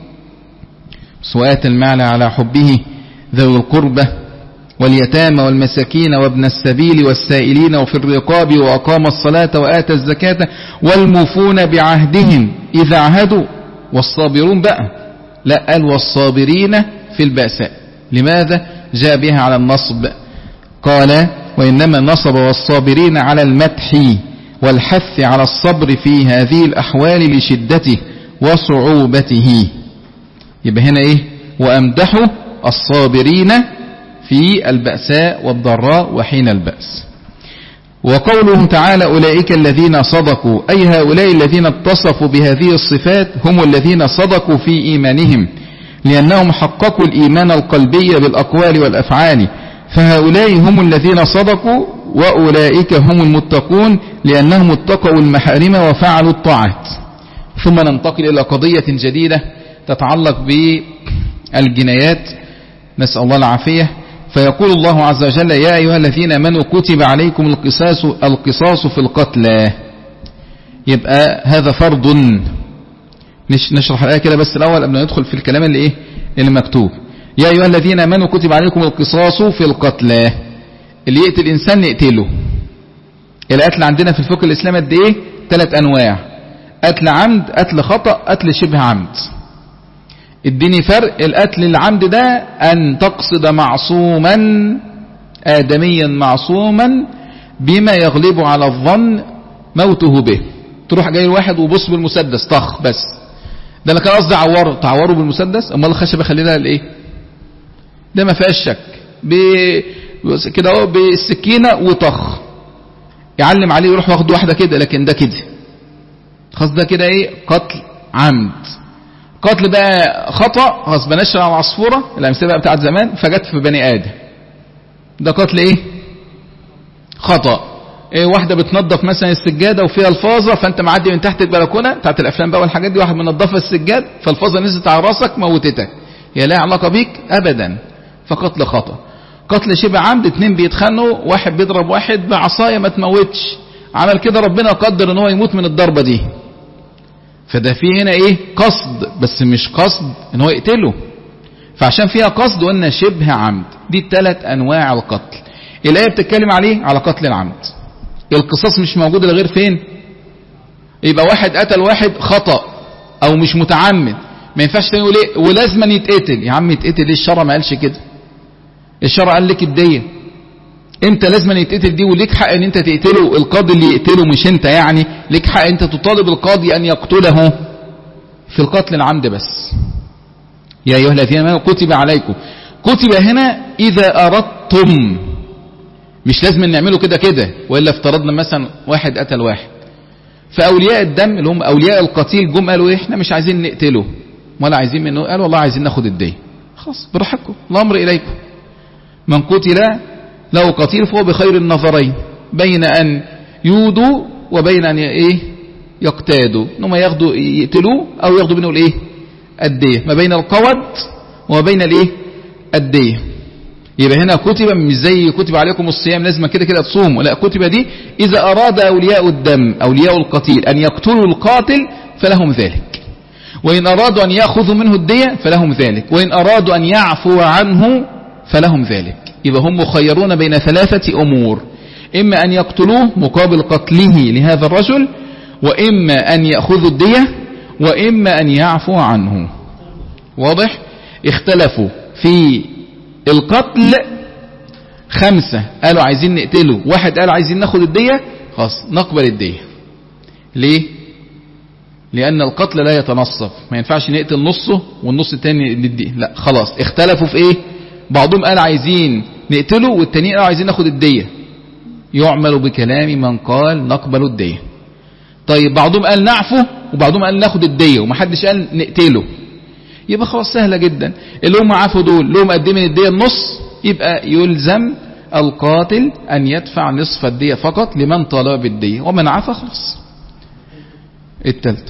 سوءات المعنى على حبه ذوي القربة واليتامى والمساكين وابن السبيل والسائلين وفي الرقاب، وأقام الصلاة وآتى الزكاة والموفون بعهدهم إذا عهدوا. والصابرون بقى لا قال والصابرين في البأساء، لماذا جاء بها على النصب؟ قال وإنما نصب والصابرين على المدح والحث على الصبر في هذه الأحوال لشدته وصعوبته. يبقى هنا إيه وأمدحوا الصابرين في البأساء والضراء وحين البأس. وقوله تعالى أولئك الذين صدقوا، أي هؤلاء الذين اتصفوا بهذه الصفات هم الذين صدقوا في إيمانهم، لأنهم حققوا الإيمان القلبي بالأقوال والأفعال، فهؤلاء هم الذين صدقوا. وأولئك هم المتقون لأنهم اتقوا المحارم وفعلوا الطاعات. ثم ننتقل إلى قضية جديدة تتعلق بالجنايات، نسأل الله العافية. فيقول الله عز وجل يا أيها الذين آمنوا كتب عليكم القصاص القصاص في القتلى. يبقى هذا فرض. نشرح الآية كده بس الأول قبل ما ندخل في الكلام اللي إيه اللي مكتوب. يا أيها الذين آمنوا كتب عليكم القصاص في القتلى، اللي يقتل إنسان نقتله. القتل عندنا في الفقه الإسلامي قد إيه؟ ثلاث أنواع: قتل عمد، قتل خطأ، قتل شبه عمد. اديني فرق. القتل العمد ده أن تقصد معصوما آدميا معصوما بما يغلب على الظن موته به، تروح جاي الواحد وبص بالمسدس طخ، بس ده انا كان قصدي اعوره، تعوره بالمسدس، امال الخشبه خلينا لايه؟ ده ما فيهاش شك، كده اهو بالسكينه وطخ، يعلم عليه يروح واخد واحده كده، لكن ده كده خلاص ده كده ايه؟ قتل عمد. قتل بقى خطأ، خلاص بنشر على العصفوره الامثله بقى بتاعت زمان، فجت في بني ادم، ده قتل ايه؟ خطأ. إيه واحده بتنظف مثلا السجاده وفيها الفاظه، فانت معدي من تحت البلكونه بتاعت الافلام بقى والحاجات دي، واحد منظفه السجاد فالفاظه نزلت على راسك موتتك، هي لها علاقه بيك ابدا، فقتل خطأ. قتل شبه عمد، اتنين بيتخانقوا، واحد بيضرب واحد بعصايه ما تموتش، عمل كده ربنا قدر ان هو يموت من الضربه دي، فده فيه هنا ايه؟ قصد، بس مش قصد ان هو يقتله، فعشان فيها قصد قلنا شبه عمد. دي الثلاث انواع القتل. الايه بتتكلم عليه على قتل العمد. القصاص مش موجود الا غير فين؟ يبقى واحد قتل واحد خطأ او مش متعمد، ما ينفعش تقول ايه ولازم يتقتل. يا عم يتقتل ليه؟ الشرع ما قالش كده، الشرع قال لك الدية، انت لازم يتقتل دي وليك حق ان انت تقتله، القاضي اللي يقتله مش انت، يعني ليك حق انت تطالب القاضي ان يقتله في القتل العمد بس. يا ايها الذين آمنوا كتب عليكم، كتب هنا اذا اردتم، مش لازم نعمله كده كده، والا افترضنا مثلا واحد قتل واحد، فاولياء الدم اللي هم اولياء القتيل جم قالوا ايه؟ احنا مش عايزين نقتله ولا عايزين منه، قالوا والله عايزين ناخد الدية، خلاص براحتكم، الامر اليكم. من قتل له قتيل فهو بخير النظرين، بين ان يودوا وبين أن إيه يقتادوا، إنهم ياخدوا يقتلوه أو ياخدوا منه الإيه الدية، ما بين القود وما بين الإيه الدية. يبقى هنا كتب مش زي كتب عليكم الصيام لازم كده كده تصوموا، لا كتب دي إذا أراد أولياء الدم أولياء القتيل أن يقتلوا القاتل فلهم ذلك، وإن أرادوا أن يأخذوا منه الدية فلهم ذلك، وإن أرادوا أن يعفوا عنه فلهم ذلك. يبقى هم مخيرون بين ثلاثة أمور، إما أن يقتلوه مقابل قتله لهذا الرجل، وإما أن يأخذوا الدية، وإما أن يعفوا عنه. واضح؟ اختلفوا في القتل خمسة، قالوا عايزين نقتله، واحد قال عايزين ناخد الدية، خلاص نقبل الدية. ليه؟ لأن القتل لا يتنصف، ما ينفعش نقتل نصه والنص التاني نديه، لا خلاص. اختلفوا في ايه؟ بعضهم قال عايزين نقتله، والتانيين قالوا عايزين ناخد الدية. يعمل بكلام من قال نقبل الدية. طيب بعضهم قال نعفه، وبعضهم قال ناخد الدية، ومحدش قال نقتله. يبقى خلاص سهلة جدا، اللي هم عفوا دول اللي هم قدمين الدية النص، يبقى يلزم القاتل أن يدفع نصف الدية فقط لمن طلب بالدية، ومن عفا خلاص. التالت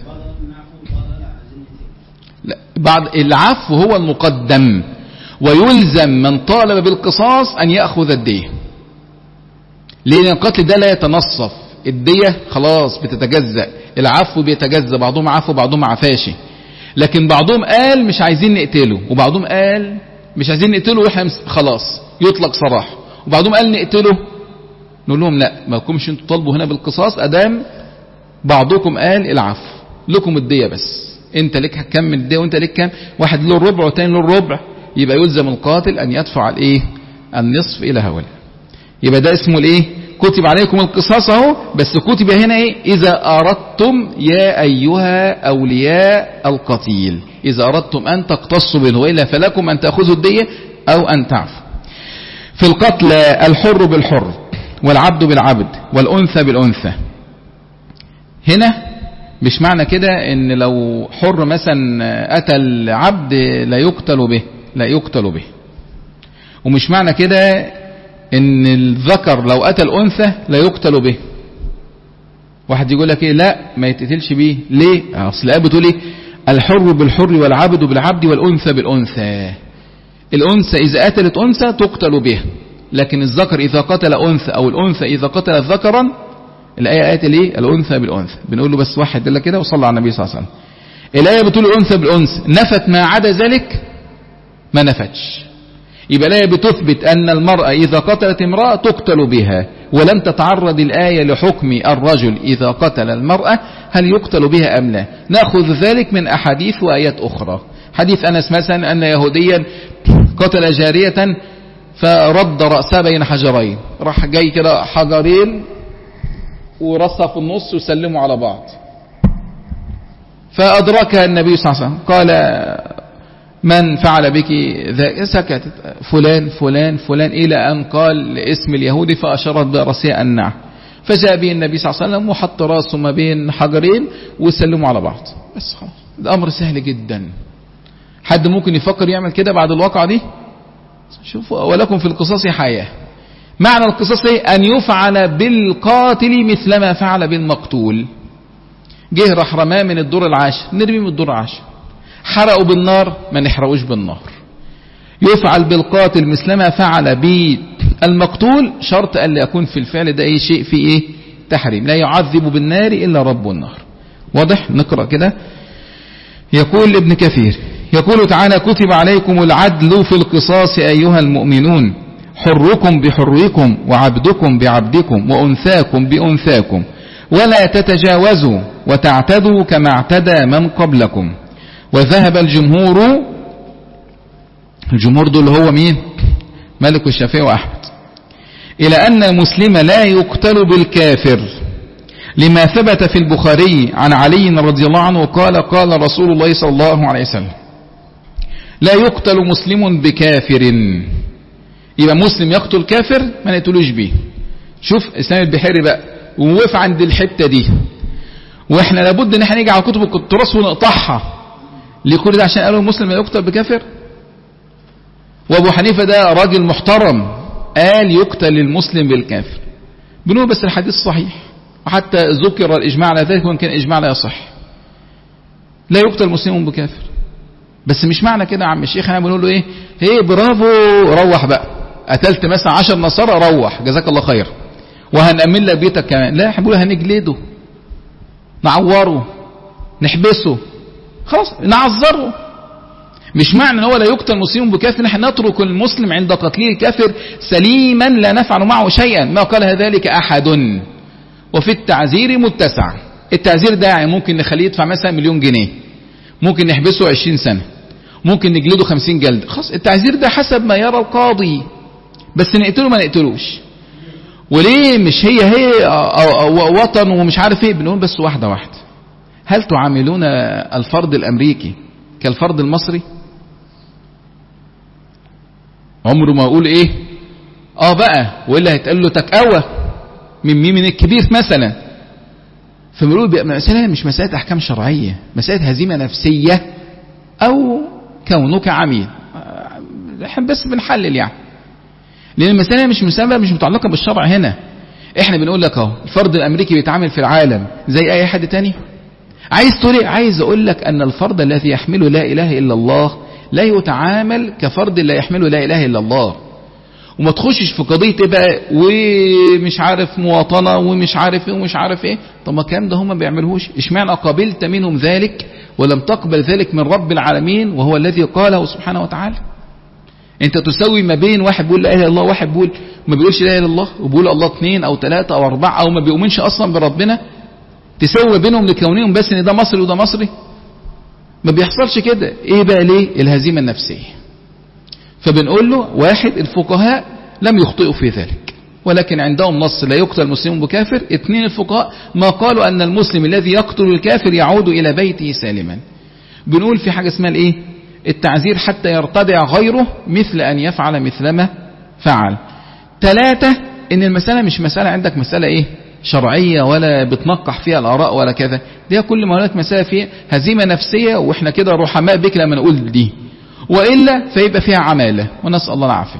لا، بعد العفو هو المقدم، ويلزم من طالب بالقصاص أن يأخذ الدية، لأن القتل ده لا يتنصف، الدية خلاص بتتجزأ، العفو بيتجزأ، بعضهم عفو بعضهم عفاشي. لكن بعضهم قال مش عايزين نقتله، وبعضهم قال مش عايزين نقتله واحنا خلاص يطلق سراح، وبعضهم قال نقتله. نقول لهم لا، ما لكمش انتوا طالبوا هنا بالقصاص، ادام بعضكم قال العفو لكم الدية بس، انت لك كم من الدية وانت لك كم، واحد له الربع والتاني له الربع، يبقى يلزم القاتل ان يدفع الايه النصف الى هؤلاء. يبقى ده اسمه الايه كتب عليكم القصاص اهو، بس كتب هنا ايه اذا اردتم يا ايها اولياء القتيل، اذا اردتم ان تقتصوا منه، والا فلكم ان تاخذوا الدية او ان تعفوا. في القتل الحر بالحر والعبد بالعبد والانثى بالانثى. هنا مش معنى كده ان لو حر مثلا قتل عبد لا يقتل به، لا يقتل به. ومش معنى كده ان الذكر لو قتل انثى لا يقتل به. واحد يقول لك ايه لا ما يتقتلش بيه، ليه؟ اصل الآية بتقول ايه الحر بالحر والعبد بالعبد والانثى بالانثى. الانثى اذا قتلت انثى تقتل به، لكن الذكر اذا قتل انثى او الانثى اذا قتلت ذكرا، الآية قالت ليه الانثى بالانثى. بنقول له بس واحد دل كده وصلى على النبي صلى الله عليه وسلم. الآية بتقول الانثى بالانثى، نفت ما عدا ذلك ما نفتش. يبقى الآية بتثبت أن المرأة إذا قتلت امرأة تقتل بها، ولم تتعرض الآية لحكم الرجل إذا قتل المرأة هل يقتل بها أم لا. نأخذ ذلك من أحاديث وآيات أخرى. حديث أنس مثلا أن يهوديا قتل جارية فرد رأسها بين حجرين، راح جاي كده حجرين ورصها في النص وسلموا على بعض، فأدركها النبي صلى الله عليه وسلم قال من فعل بك ذلك؟ سكتت فلان فلان فلان إلى أن قال اسم اليهودي فأشارت برأسها النعم، فجاء به النبي صلى الله عليه وسلم وحط رأسه ما بين حجرين وسلموا على بعض. بس خلاص الأمر سهل جدا. حد ممكن يفكر يعمل كده بعد الواقعة دي؟ شوفوا ولكم في القصاص حياة. معنى القصاص ايه؟ أن يفعل بالقاتل مثل ما فعل بالمقتول. جه راح رماه من الدور العاشر، نرميه من الدور العاشر. حرقوا بالنار، ما نحرقوش بالنار. يفعل بالقاتل مثل ما فعل بالمقتول، شرط أن لا يكون في الفعل ده أي شيء في إيه تحريم، لا يعذب بالنار إلا رب النار. واضح؟ نقرأ كده. يقول ابن كثير يقول تعالى كتب عليكم العدل في القصاص أيها المؤمنون، حركم بحركم وعبدكم بعبدكم وأنثاكم بأنثاكم، ولا تتجاوزوا وتعتدوا كما اعتدى من قبلكم. وذهب الجمهور، الجمهور دول هو مين؟ مالك والشافعي وأحمد، إلى أن المسلم لا يقتل بالكافر، لما ثبت في البخاري عن علي رضي الله عنه قال قال رسول الله صلى الله عليه وسلم لا يقتل مسلم بكافر. يبقى مسلم يقتل كافر ما نقتلوش بيه. شوف اسلام البحيري بقى ووقف عند الحتة دي، واحنا لابد ان احنا نيجي على كتب التراث ونقطعها. ليه كل ده؟ عشان قالوا المسلم لا يقتل بكافر. وابو حنيفة ده راجل محترم قال يقتل المسلم بالكافر. بنقول بس الحديث صحيح، وحتى ذكر الإجماع على ذلك وإن كان إجماع لا يصح. لا يقتل مسلم بكافر. بس مش معنى كده يا عم الشيخ احنا بنقول له ايه ايه برافو روح بقى، قتلت مثلا عشر نصارى روح جزاك الله خير وهنأمن لك بيتك كمان. لا احنا بنقول هنجلده، نعوره، نحبسه، خلاص نعذره. مش معنى ان هو لا يقتل مسلم بكافر نحن نترك المسلم عند قتله الكافر سليما لا نفعل معه شيئا، ما قال ذلك احد. وفي التعزير متسع. التعزير ده يعني ممكن نخليه يدفع مثلا مليون جنيه، ممكن نحبسه عشرين سنة، ممكن نجلده خمسين جلد، خلاص التعزير ده حسب ما يرى القاضي. بس نقتله ما نقتلوش. وليه مش هي هي وطن ومش عارف ايه، بنقول بس واحدة واحدة. هل تعاملون الفرد الامريكي كالفرد المصري؟ عمره ما اقول ايه اه بقى وإلا هيتقال له تكأوى من مين، من الكبير مثلا. فبنقول مسألة مش مسألة احكام شرعية، مسألة هزيمة نفسية او كونك عميل. احنا بس بنحلل يعني، لان المسألة مش مسألة مش متعلقة بالشرع. هنا احنا بنقول لك اهو الفرد الامريكي بيتعامل في العالم زي اي حد تاني. عايز تقول ايه؟ عايز اقول لك ان الفرد الذي يحمل لا اله الا الله لا يتعامل كفرد لا يحمل لا اله الا الله. وما تخشش في قضية بقى ومش عارف مواطنة ومش عارف ايه ومش عارف ايه. طب ما الكلام ده هم ما بيعملوش، اشمعنى قبلت منهم ذلك ولم تقبل ذلك من رب العالمين وهو الذي قاله سبحانه وتعالى؟ انت تسوي ما بين واحد بيقول لا اله الا الله وواحد بيقول ما بيقولش لا اله الا الله وبيقول الله اثنين او ثلاثة او اربعة او ما بيؤمنش اصلا بربنا، تسوي بينهم لكونهم بس ان ده مصري وده مصري؟ ما بيحصلش كده. ايه بقى ليه؟ الهزيمة النفسية. فبنقول له واحد الفقهاء لم يخطئوا في ذلك ولكن عندهم نص لا يقتل المسلم بكافر. اثنين الفقهاء ما قالوا ان المسلم الذي يقتل الكافر يعود الى بيته سالما. بنقول في حاجة اسمها الايه التعزير حتى يرتدع غيره مثل ان يفعل مثلما فعل. ثلاثة ان المسألة مش مسألة عندك مسألة ايه شرعية ولا بتنقح فيها الآراء ولا كذا، دي كل ما هناك مسألة فيها هزيمة نفسية واحنا كده رحماء بك لما نقول دي، وإلا فيبقى فيها عمالة ونسأل الله العافية.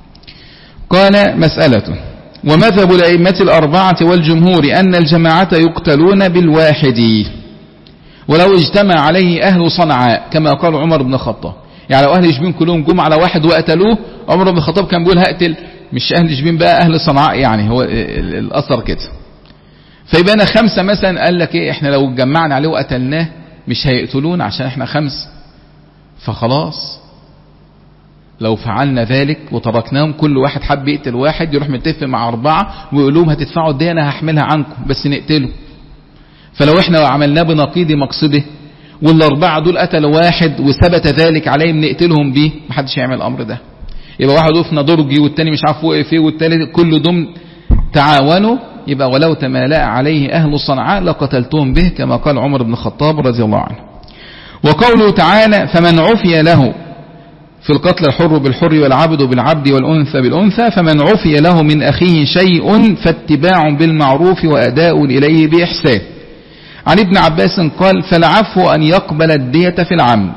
قال مسألة ومذهب الأئمة الأربعة والجمهور أن الجماعة يقتلون بالواحد ولو اجتمع عليه أهل صنعاء كما قال عمر بن الخطاب. يعني لو أهل شبين كلهم جم على واحد وقتلوه عمر بن الخطاب كان بيقول هقتل مش أهل شبين بقى أهل صنعاء، يعني هو الأثر كده. فيبقى أنا خمسة مثلا قال لك إيه إحنا لو اتجمعنا عليه وقتلناه مش هيقتلون عشان إحنا خمس، فخلاص لو فعلنا ذلك وتركناهم كل واحد حب يقتل واحد يروح متفق مع أربعة ويقول لهم هتدفعوا الدية أنا هحملها عنكم بس نقتله. فلو إحنا عملناه بنقيض مقصده والأربعة دول قتلوا واحد وثبت ذلك عليهم نقتلهم بيه، محدش يعمل الأمر ده. يبقى واحد وقفنا درجي والتاني مش عارف وقف ايه والتالت كل دم تعاونوا، يبقى ولو تمالأ عليه أهل صنعاء لقتلتهم به كما قال عمر بن الخطاب رضي الله عنه. وقوله تعالى فمن عفي له في القتل الحر بالحر والعبد بالعبد والأنثى بالأنثى فمن عفي له من أخيه شيء فاتباع بالمعروف وأداء إليه بإحسان. عن ابن عباس قال فالعفو أن يقبل الدية في العمد.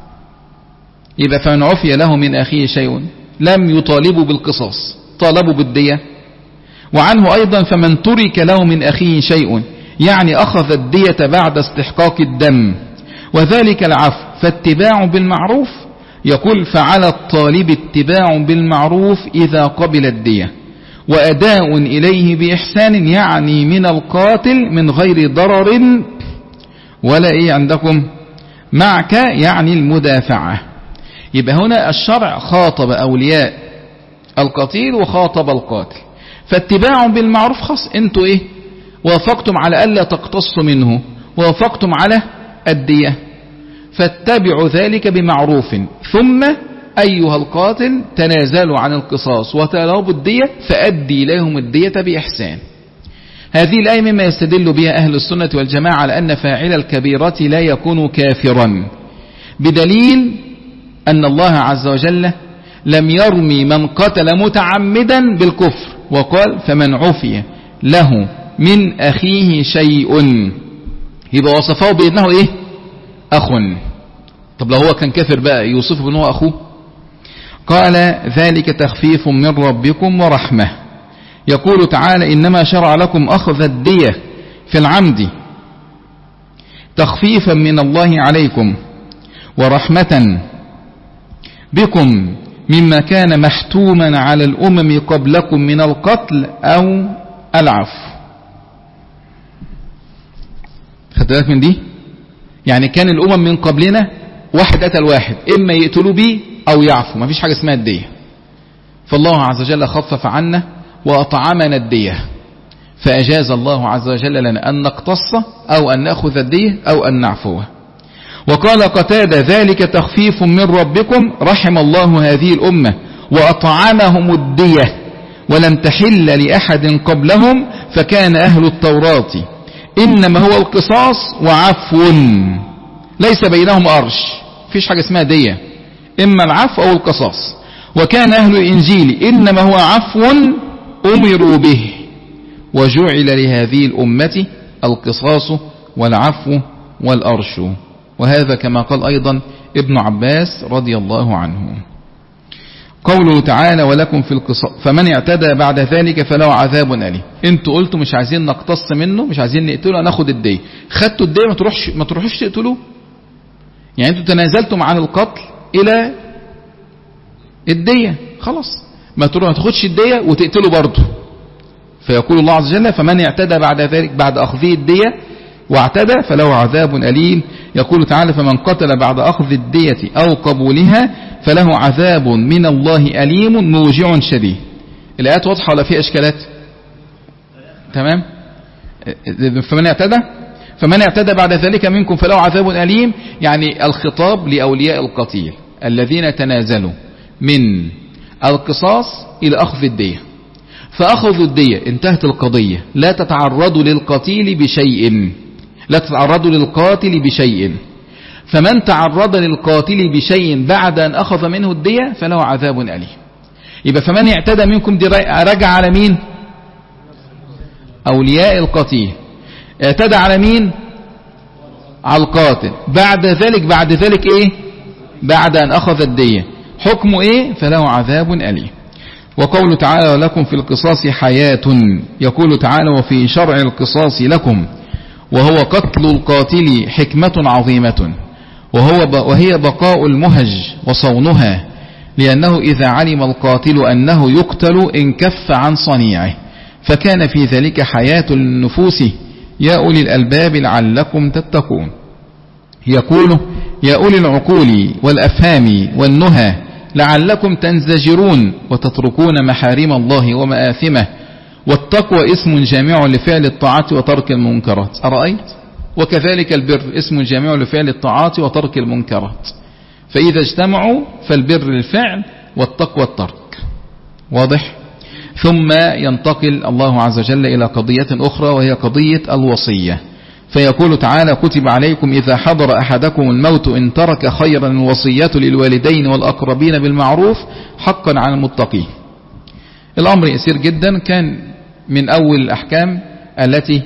يبقى فمن عفي له من أخيه شيء لم يطالبوا بالقصاص طالبوا بالدية. وعنه أيضا فمن ترك له من أخيه شيء يعني أخذ الدية بعد استحقاق الدم وذلك العفو فاتباع بالمعروف. يقول فعلى الطالب اتباع بالمعروف إذا قبل الدية وأداء إليه بإحسان يعني من القاتل من غير ضرر ولا إيه عندكم معك يعني المدافعة. يبقى هنا الشرع خاطب أولياء القتيل وخاطب القاتل. فاتباع بالمعروف خاص انتوا ايه وافقتم على ألا تقتصوا منه وافقتم على الدية فاتبعوا ذلك بمعروف ثم أيها القاتل تنازلوا عن القصاص وتلابوا الدية فأدي لهم الدية بإحسان. هذه الآية مما يستدل بها أهل السنة والجماعة على أن فاعل الكبيرة لا يكون كافرا بدليل أن الله عز وجل لم يرمي من قتل متعمدا بالكفر وقال فمن عفي له من أخيه شيء يبقى وصفه بأنه إيه أخ. طب لو هو كان كافر بقى يوصفه بأنه أخوه؟ قال ذلك تخفيف من ربكم ورحمة. يقول تعالى إنما شرع لكم أخذ الدية في العمد تخفيفا من الله عليكم ورحمة بكم مما كان محتوما على الأمم قبلكم من القتل أو العفو. خدت بالك من دي؟ يعني كان الأمم من قبلنا واحد قتل واحد، إما يقتلوا بيه أو يعفو، ما فيش حاجة اسمها الدية. فالله عز وجل خفف عنا وأطعمنا الدية، فأجاز الله عز وجل لنا أن نقتص أو أن نأخذ الدية أو أن نعفوه. وقال قتادة ذلك تخفيف من ربكم رحم الله هذه الأمة وأطعمهم الدية ولم تحل لأحد قبلهم فكان أهل التوراة إنما هو القصاص وعفو ليس بينهم أرش، فيش حاجة اسمها دية، إما العفو أو القصاص. وكان أهل الإنجيل إنما هو عفو أمروا به وجعل لهذه الأمة القصاص والعفو والأرش. وهذا كما قال أيضا ابن عباس رضي الله عنه. قوله تعالى ولكم في القصاص فمن اعتدى بعد ذلك فله عذاب أليم. انتوا قلتوا مش عايزين نقتص منه، مش عايزين نقتله، ناخد الدية، خدتوا الدية ما تروحش ما تروحوش تقتلوه. يعني انتوا تنازلتم عن القتل إلى الدية، خلاص ما تروح ما تاخدش الدية وتقتلوا برضه. فيقول الله عز وجل فمن اعتدى بعد ذلك بعد أخذه الدية واعتدى فله عذاب أليم. يقول تعالى فمن قتل بعد أخذ الدية أو قبولها فله عذاب من الله أليم موجع شديد. الآيات واضحة ولا فيها إشكالات؟ تمام. فمن اعتدى فمن اعتدى بعد ذلك منكم فله عذاب أليم، يعني الخطاب لأولياء القتيل الذين تنازلوا من القصاص إلى أخذ الدية، فأخذوا الدية انتهت القضية، لا تتعرضوا للقتيل بشيء، لا تتعرضوا للقاتل بشيء. فمن تعرض للقاتل بشيء بعد أن أخذ منه الدية فله عذاب أليم. يبقى فمن اعتدى منكم دي رجع على مين؟ أولياء القتيل. اعتدى على مين؟ على القاتل. بعد ذلك بعد ذلك إيه؟ بعد أن أخذ الدية حكمه إيه؟ فله عذاب أليم. وقول تعالى ولكم في القصاص حياة. يقول تعالى وفي شرع القصاص لكم وهو قتل القاتل حكمة عظيمة وهو وهي بقاء المهج وصونها، لأنه إذا علم القاتل أنه يقتل انكف عن صنيعه فكان في ذلك حياة النفوس يا أولي الألباب لعلكم تتقون. يقول يا أولي العقول والأفهام والنهى لعلكم تنزجرون وتتركون محارم الله ومآثمه، والتقوى اسم جامع لفعل الطاعات وترك المنكرات. أرأيت؟ وكذلك البر اسم جامع لفعل الطاعات وترك المنكرات، فإذا اجتمعوا فالبر الفعل والتقوى الترك. واضح؟ ثم ينتقل الله عز وجل إلى قضية أخرى وهي قضية الوصية، فيقول تعالى كتب عليكم إذا حضر أحدكم الموت إن ترك خيرا الوصية للوالدين والأقربين بالمعروف حقا على المتقين. الأمر يسير جدا، كان من أول الأحكام التي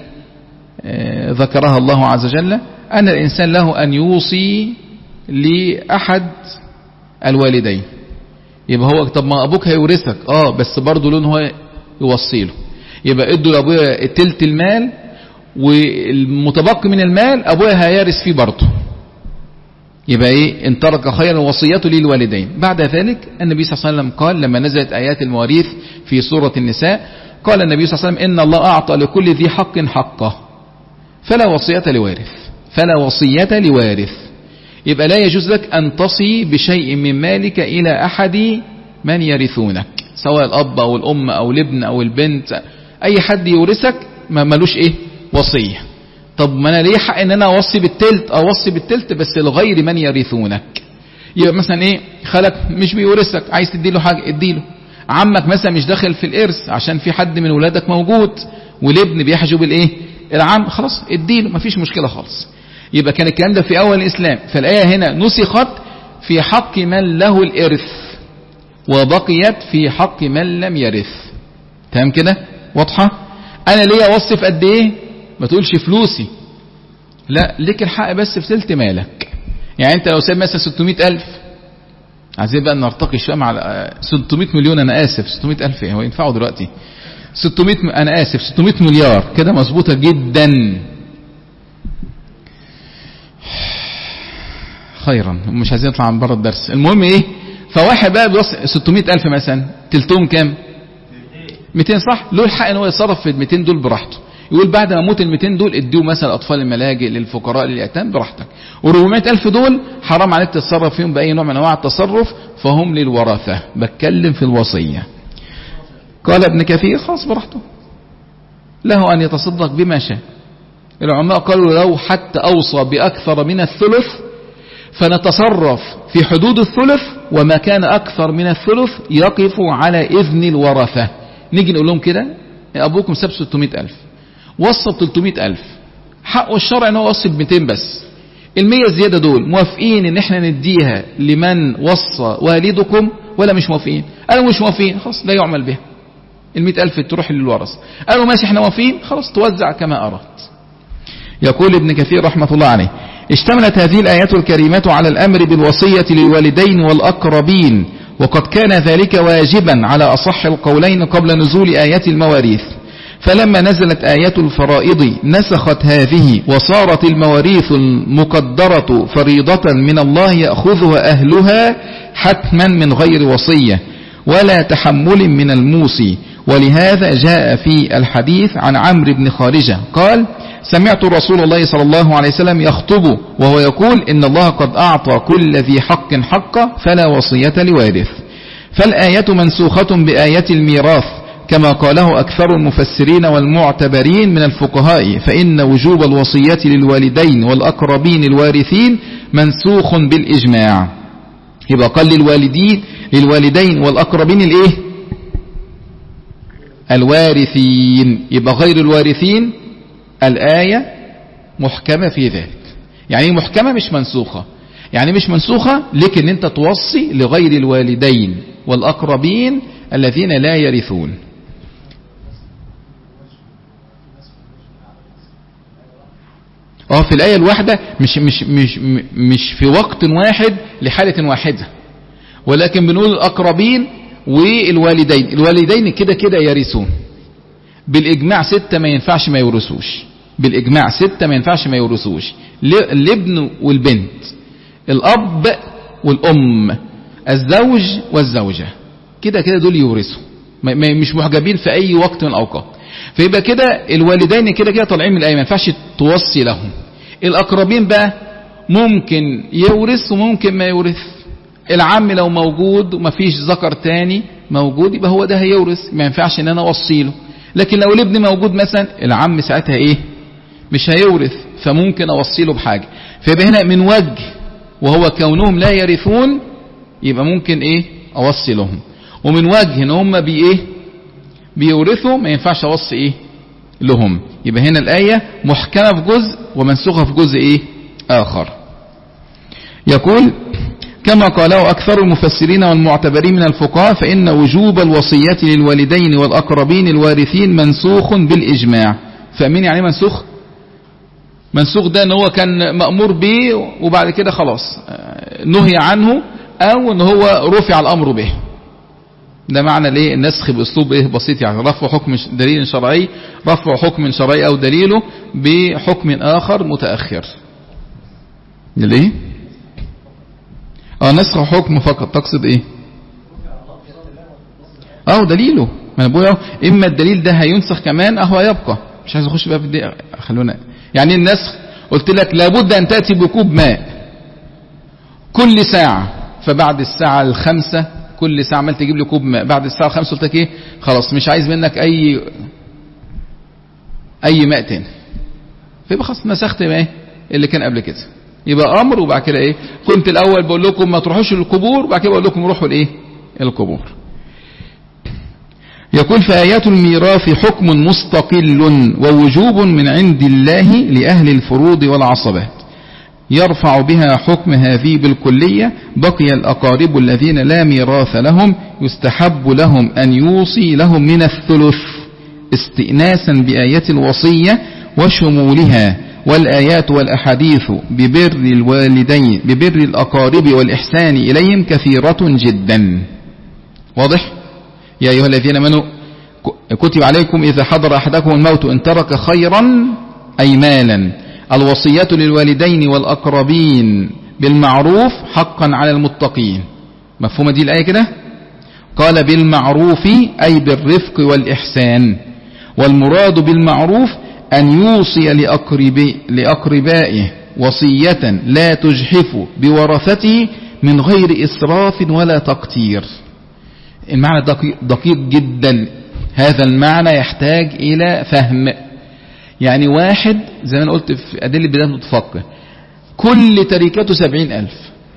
ذكرها الله عز وجل أن الإنسان له أن يوصي لأحد الوالدين. يبقى هو طب ما أبوك هيورثك آه بس برضه لون هو يوصيله، يبقى ادوا لأبويا تلت المال والمتبقي من المال أبويا هيارث فيه برضه. يبقى إيه؟ إن ترك خيرا وصيته للوالدين. بعد ذلك النبي صلى الله عليه وسلم قال لما نزلت آيات المواريث في سورة النساء قال النبي صلى الله عليه وسلم إن الله أعطى لكل ذي حق حقه فلا وصية لوارث فلا وصية لوارث. يبقى لا يجوز لك أن تصي بشيء من مالك إلى أحد من يرثونك، سواء الأب أو الأم أو الابن أو البنت، أي حد يورثك ما ملوش إيه؟ وصية. طب ما أنا ليه حق إن أنا أوصي بالتلت أوصي بالتلت بس لغير من يرثونك؟ يبقى مثلا إيه؟ خالك مش بيورثك عايز تديله حاجة اديله، عمك مثلا مش داخل في الإرث عشان في حد من ولادك موجود والابن بيحجب الإيه؟ العم، خلاص اديله مفيش مشكلة خالص. يبقى كان الكلام ده في أول الإسلام، فالآية هنا نسخت في حق من له الإرث وبقيت في حق من لم يرث. تمام كده؟ واضحة؟ أنا ليه أوصي في قد إيه؟ ما تقولش فلوسي، لا ليك الحق بس في تلت مالك. يعني أنت لو سايب مثلا ستمائة ألف، عايزين بقى نرتقي شوية مع ستمائة مليون، أنا آسف ستمائة ألف هو ينفعوا دلوقتي ستمائة م... انا اسف ستمائة مليار كده مظبوطه جدا. خيرا، مش عايزين نطلع عن بره الدرس. المهم ايه، فواحد بقى بيوصل ستمائة ألف مثلا، تلتهم كام؟ مئتين صح؟ له الحق ان هو يتصرف في ال مئتين دول براحته، يقول بعد ما اموت ال مئتين دول اديهم مثلا اطفال الملاجئ للفقراء لليتامى براحتك، و400 ألف دول حرام عليك تتصرف فيهم باي نوع من انواع التصرف، فهم للورثه. بتكلم في الوصيه. قال ابن كثير خلاص براحته، له ان يتصدق بما شاء. العلماء قالوا لو حتى اوصى باكثر من الثلث فنتصرف في حدود الثلث، وما كان اكثر من الثلث يقف على اذن الورثه. نيجي نقول لهم كده ابوكم ساب ستمائة ألف، وصى ب ثلاثمائة ألف، حقه الشرع ان هو وصي ب مئتين بس، المية الزياده دول موافقين ان احنا نديها لمن وصى والدكم ولا مش موافقين؟ قالوا مش موافقين، خلاص لا يعمل بها، المئة ألف تروح للورث. قالوا ماشي احنا موافقين، خلاص توزع كما أردت. يقول ابن كثير رحمة الله عليه: اشتملت هذه الآيات الكريمة على الأمر بالوصية للوالدين والأقربين، وقد كان ذلك واجبا على أصح القولين قبل نزول آيات المواريث، فلما نزلت آيات الفرائض نسخت هذه، وصارت المواريث المقدرة فريضة من الله يأخذها أهلها حتما من غير وصية ولا تحمل من الموصي. ولهذا جاء في الحديث عن عمرو بن خارجة قال: سمعت رسول الله صلى الله عليه وسلم يخطب وهو يقول: إن الله قد أعطى كل ذي حق حقه فلا وصية لوارث. فالآية منسوخة بآية الميراث كما قاله أكثر المفسرين والمعتبرين من الفقهاء، فإن وجوب الوصية للوالدين والأقربين الوارثين منسوخ بالإجماع. يبقى قال للوالدين للوالدين والأقربين الإيه؟ الوارثين. يبقى غير الوارثين الآية محكمة في ذلك. يعني محكمة مش منسوخة، يعني مش منسوخة لكن انت توصي لغير الوالدين والأقربين الذين لا يرثون. اه في الآية الواحدة مش مش مش مش في وقت واحد لحالة واحدة، ولكن بنقول الأقربين والوالدين. الوالدين كده كده يرثون بالإجماع، ستة ما ينفعش ما يورثوش، بالإجماع ستة ما ينفعش ما يورثوش، الابن والبنت، الأب والأم، الزوج والزوجة، كده كده دول يورثوا، مش محجبين في أي وقت من الأوقات. فيبقى كده الوالدين كده كده طالعين من الآية، ما ينفعش توصي لهم. الأقربين بقى ممكن يورث وممكن ما يورث. العم لو موجود وما فيش ذكر تاني موجود يبقى هو ده هيورث، ما ينفعش ان انا اوصي له. لكن لو الابن موجود مثلا العم ساعتها ايه؟ مش هيورث، فممكن اوصي له بحاجه. فيبقى هنا من وجه وهو كونهم لا يرثون يبقى ممكن ايه؟ اوصي لهم. ومن وجه ان هم بي ايه؟ بيورثوا ما ينفعش اوصي ايه؟ لهم. يبقى هنا الايه محكمه في جزء ومنسوخه في جزء ايه؟ اخر. يقول: كما قاله أكثر المفسرين والمعتبرين من الفقهاء، فإن وجوب الوصية للوالدين والأقربين الوارثين منسوخ بالإجماع. فمين يعني منسوخ؟ منسوخ ده ان هو كان مأمور به وبعد كده خلاص نهي عنه، او ان هو رفع الأمر به. ده معنى ليه النسخ بأسلوب ايه؟ بسيط، يعني رفع حكم دليل شرعي، رفع حكم شرعي او دليله بحكم آخر متأخر. ليه؟ اه نسخ حكم فقط. تقصد ايه؟ اه دليله، ما انا بقول اما الدليل ده هينسخ كمان اهو يبقى. مش عايز اخش بقى في الدقيقة، خلونا. يعني النسخ قلت لك لابد ان تأتي بكوب ماء كل ساعة، فبعد الساعة الخامسة كل ساعة عمال تجيب لي كوب ماء، بعد الساعة الخامسة قلت لك ايه؟ خلاص مش عايز منك اي اي ماء تاني، فيبقى خلاص نسخت ايه اللي كان قبل كده. يبقى امر وبعد كده ايه؟ كنت الاول بقول لكم ما تروحوش للقبور، وبعد كده بقول لكم روحوا لايه؟ القبور. يقول: فآيات الميراث حكم مستقل ووجوب من عند الله لأهل الفروض والعصبات، يرفع بها حكم هذه بالكلية. بقي الأقارب الذين لا ميراث لهم يستحب لهم أن يوصي لهم من الثلث استئناسا بآيات الوصية وشمولها. والآيات والأحاديث ببر الوالدين ببر الأقارب والإحسان إليهم كثيرة جدا. واضح؟ يا أيها الذين آمنوا كتب عليكم إذا حضر أحدكم الموت إن ترك خيرا أي مالا الوصية للوالدين والأقربين بالمعروف حقا على المتقين. مفهومة دي الآية كده؟ قال بالمعروف أي بالرفق والإحسان، والمراد بالمعروف أن يوصي لأقربي لأقربائه وصية لا تجحف بورثته من غير إسراف ولا تقتير. المعنى دقيق, دقيق جدا، هذا المعنى يحتاج إلى فهم. يعني واحد زي ما أنا قلت في أدلة بداية متفقه كل تركته سبعين ألف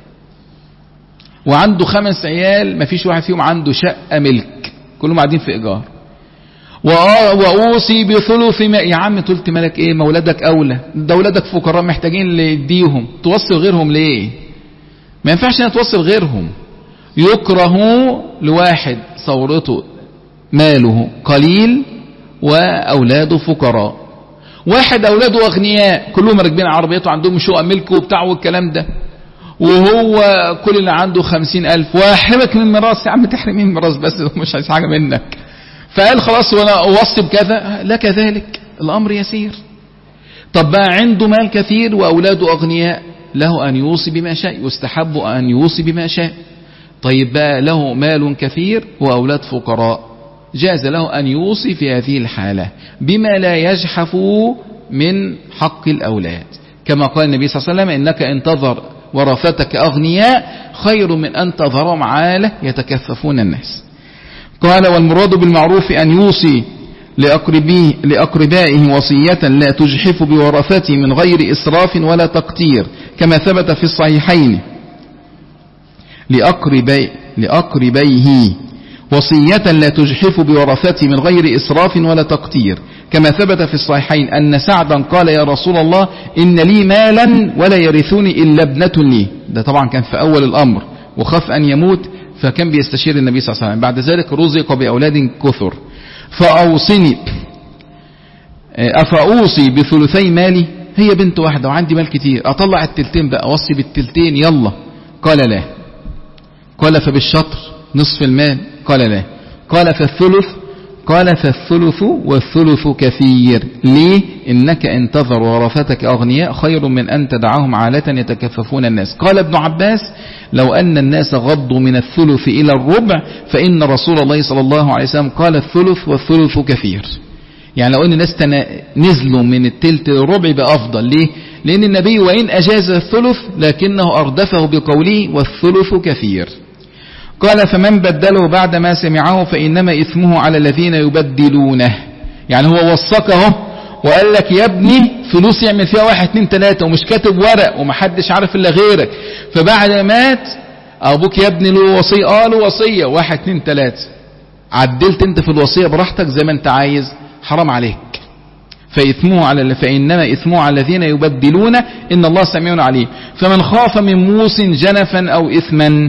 وعنده خمس عيال ما فيش واحد فيهم عنده شقة ملك، كلهم قاعدين في إيجار، وأوصي بثلث ما. يا عم تلت ملك إيه؟ مولدك أولى، ده أولادك فقراء محتاجين اللي يديهم، توصل غيرهم ليه؟ ما ينفعش أن توصل غيرهم. يكره لواحد ثورته ماله قليل وأولاده فقراء، واحد أولاده أغنياء كلهم راكبين عربيته عندهم شقق ملك وبتاع والكلام ده، وهو كل اللي عنده خمسين ألف وحرمك من ميراث. يا عم تحرمين من ميراث بس مش عايز حاجة منك. فقال خلاص وانا اوصي بكذا، لا كذلك الامر يسير. طب بقى عنده مال كثير واولاده اغنياء، له ان يوصي بما شاء، يستحب ان يوصي بما شاء. طيب بقى له مال كثير واولاد فقراء، جاز له ان يوصي في هذه الحالة بما لا يجحف من حق الاولاد، كما قال النبي صلى الله عليه وسلم انك ان تظهر ورثتك اغنياء خير من ان تظهرهم عالة يتكففون الناس. قال والمراد بالمعروف أن يوصي لأقربائه وصية لا تجحف بورثته من غير إسراف ولا تقتير، كما ثبت في الصحيحين لأقربي لأقربيه وصية لا تجحف بورثته من غير إسراف ولا تقتير، كما ثبت في الصحيحين أن سعدا قال يا رسول الله إن لي مالا ولا يرثني إلا ابنة لي. ده طبعا كان في أول الأمر وخاف أن يموت، فكان بيستشير النبي صلى الله عليه وسلم. بعد ذلك رزق بأولاد كثر، فأوصني أفأوصي بثلثي مالي، هي بنت واحدة وعندي مال كتير، أطلع التلتين بقى أوصي بالتلتين يلا؟ قال لا. قال فبالشطر نصف المال؟ قال لا. قال فالثلث؟ قال فالثلث والثلث كثير. ليه؟ إنك إن تذر ورثتك أغنياء خير من أن تدعهم عالة يتكففون الناس. قال ابن عباس لو أن الناس غضوا من الثلث إلى الربع فإن رسول الله صلى الله عليه وسلم قال الثلث والثلث كثير. يعني لو أن الناس نزلوا من التلت للربع بأفضل. ليه؟ لأن النبي وإن أجاز الثلث لكنه أردفه بقوله والثلث كثير. قال فمن بدله بعد ما سمعه فإنما إثمه على الذين يبدلونه. يعني هو وثقه وقال لك يا ابني فلوس يعمل فيها واحد اتنين تلاتة ومش كاتب ورق ومحدش عارف إلا غيرك، فبعد مات أبوك يا ابني له وصية، آه له وصية واحد اتنين تلاتة، عدلت انت في الوصية براحتك زي ما انت عايز، حرام عليك. فإثمه على فإنما إثمه على الذين يبدلون إن الله سميع عليم. فمن خاف من موص جنفا أو إثما،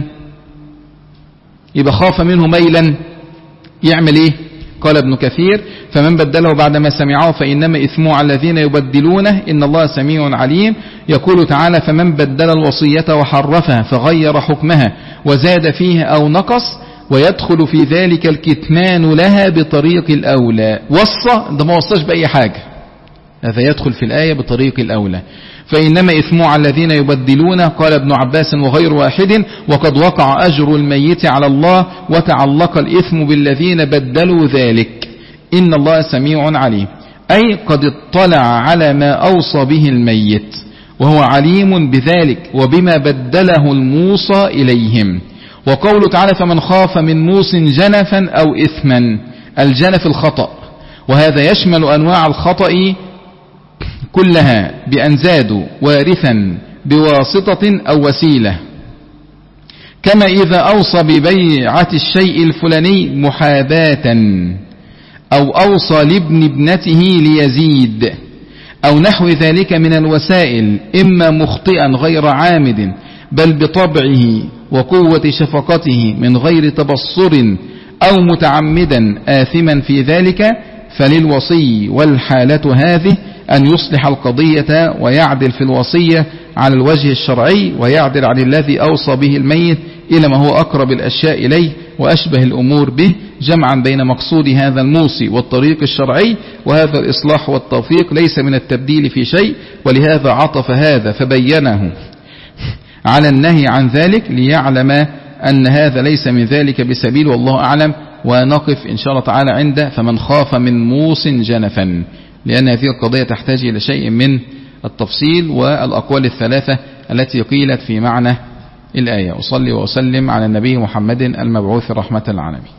يبقى خاف منه ميلا يعمل ايه؟ قال ابن كثير فمن بدله بعد ما سمعه فإنما إثمه على الذين يبدلونه إن الله سميع عليم. يقول تعالى فمن بدل الوصية وحرفها فغير حكمها وزاد فيها أو نقص ويدخل في ذلك الكتمان لها بطريق الأولى. وصى ده ما وصاش بأي حاجة، هذا يدخل في الآية بطريق الأولى. فإنما إثمه على الذين يبدلون. قال ابن عباس وغير واحد وقد وقع أجر الميت على الله وتعلق الإثم بالذين بدلوا ذلك إن الله سميع عليم، أي قد اطلع على ما أوصى به الميت وهو عليم بذلك وبما بدله الموصى إليهم. وقوله تعالى فمن خاف من موص جنفا أو إثما، الجنف الخطأ، وهذا يشمل أنواع الخطأ كلها بأن زادوا وارثا بواسطة أو وسيلة، كما إذا أوصى ببيعة الشيء الفلاني محاباة أو أوصى لابن ابنته ليزيد أو نحو ذلك من الوسائل، إما مخطئا غير عامد بل بطبعه وقوة شفقته من غير تبصر أو متعمدا آثما في ذلك، فللوصي والحالة هذه أن يصلح القضية ويعدل في الوصية على الوجه الشرعي، ويعدل عن الذي أوصى به الميت إلى ما هو أقرب الأشياء إليه وأشبه الأمور به، جمعا بين مقصود هذا الموصي والطريق الشرعي. وهذا الإصلاح والتوفيق ليس من التبديل في شيء، ولهذا عطف هذا فبينه على النهي عن ذلك ليعلم أن هذا ليس من ذلك بسبيل، والله أعلم. ونقف إن شاء الله تعالى عند فمن خاف من موص جنفا، لأن هذه القضية تحتاج إلى شيء من التفصيل والأقوال الثلاثة التي قيلت في معنى الآية. أصلي وأسلم على النبي محمد المبعوث رحمة العالمين.